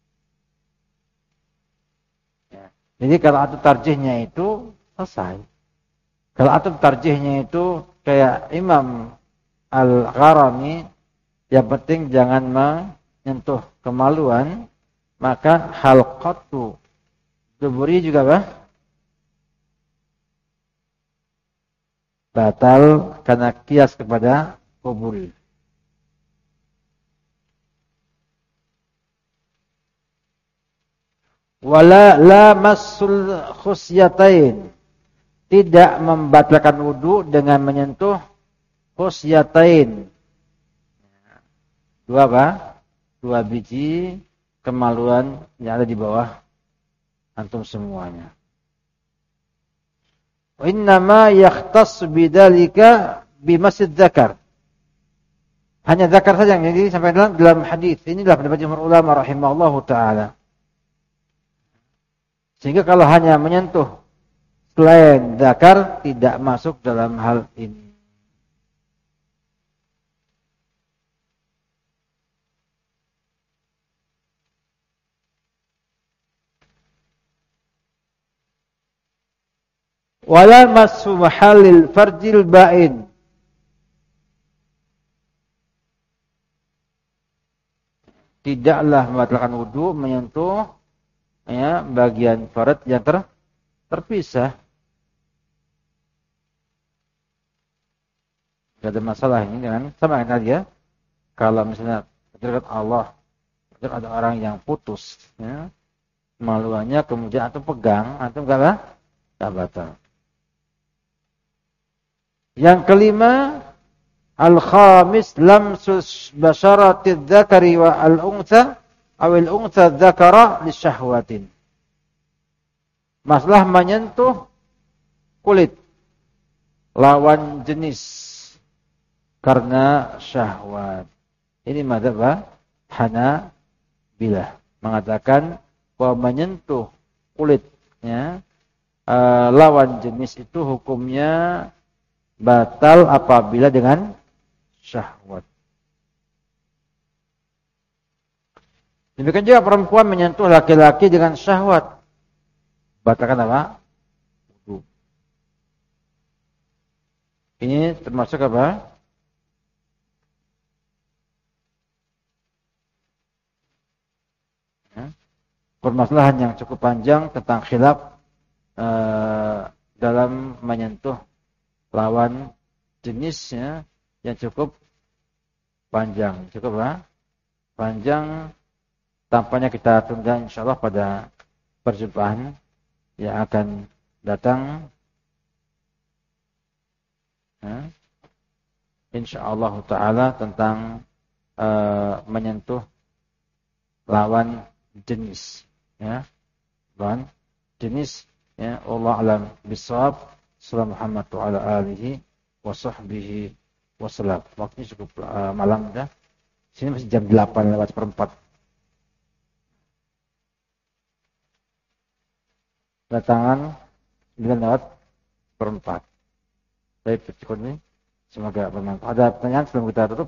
Ya. Jadi kalau atau tarjihnya itu selesai. Kalau atau tarjihnya itu kayak Imam Al-Gharani, yang penting jangan menyentuh kemaluan, maka halqatu duburi juga apa? Batal karena kias kepada kubur. Wala la masul khusyatain, tidak membatalkan wudu dengan menyentuh khusyatain. Dua apa? Dua biji kemaluan yang ada di bawah antum semuanya. Wa innama yakhtas bidzalika bimasjid dzakar. Hanya zakar saja yang jadi sampai dalam dalam hadis. Inilah pendapat jumhur ulama rahimahullahu taala. Sehingga kalau hanya menyentuh selain zakar tidak masuk dalam hal ini. Wala masu mahallil farjil ba'in. Tidaklah membatalkan wudu menyentuh ya bagian farj yang ter, terpisah. Tidak ada masalah ini dengan sama dengan tadi ya. Kalau misalnya terdekat Allah, ada orang yang putus ya, maluannya kemudian atau pegang atau enggak lah, enggak batal. Yang kelima, al-khamis lamsus basharatidz dzakari wa al-untha aw al-untha dzakara lisyahwatin. Masalah menyentuh kulit lawan jenis karena syahwat. Ini mazhab Hanabilah mengatakan bahwa menyentuh kulitnya uh, lawan jenis itu hukumnya batal apabila dengan syahwat. Demikian juga perempuan menyentuh laki-laki dengan syahwat. Batalkan apa? Wudu. Ini termasuk apa? Ya. Permasalahan yang cukup panjang tentang khilaf uh, dalam menyentuh lawan jenisnya yang cukup panjang, cukup lah panjang. Tampaknya kita tunda insyaallah pada perjumpaan yang akan datang. Ya. Insyaallah taala tentang uh, menyentuh lawan jenis, ya, lawan jenis. Ya, Allah alam bisawab. Sallallahu Muhammad wa ala alihi wa sahbihi wasallam. Waktunya cukup uh, malam dah. Sini masih jam delapan lewat seperempat. Datangan sembilan lewat seperempat. Baik, cukup ini. Semoga bermanfaat. Ada pertanyaan sebelum kita tutup?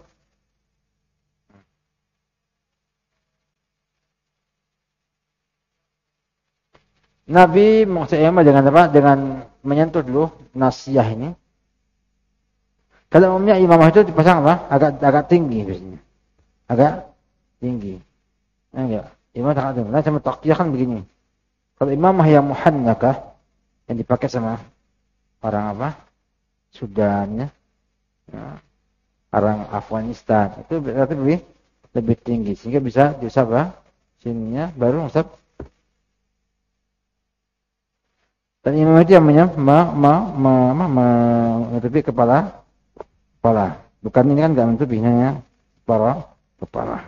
Nabi maksudnya dengan apa? Dengan menyentuh dulu nasiyah ini. Kalau umumnya imamah itu dipasang apa? Agak agak tinggi biasanya. Agak tinggi. Enggak. Imam tak ada. Nah, sama taqiyah kan begini. Kalau imamah yang muhannakah yang dipakai sama orang apa? Sudan ya. Ya. Orang Afghanistan itu berarti lebih lebih tinggi sehingga bisa diusap apa? Sininya baru usap. Dan imam itu yang menutupi ma, ma, ma, ma, ma, kepala, kepala. Bukan ini kan enggak menutupi hanya kepala, kepala.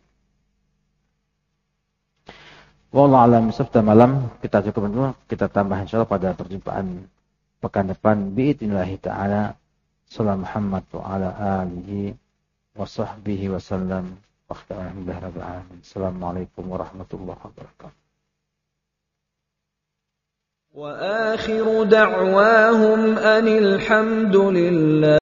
Wallahu a'lam bishawab. Malam kita cukup dulu, kita tambah insyaallah pada perjumpaan pekan depan biidznillah taala. Sallallahu Muhammad wa ala alihi wa sahbihi wasallam. Assalamualaikum warahmatullahi wabarakatuh. وآخر دعواهم أن الحمد لله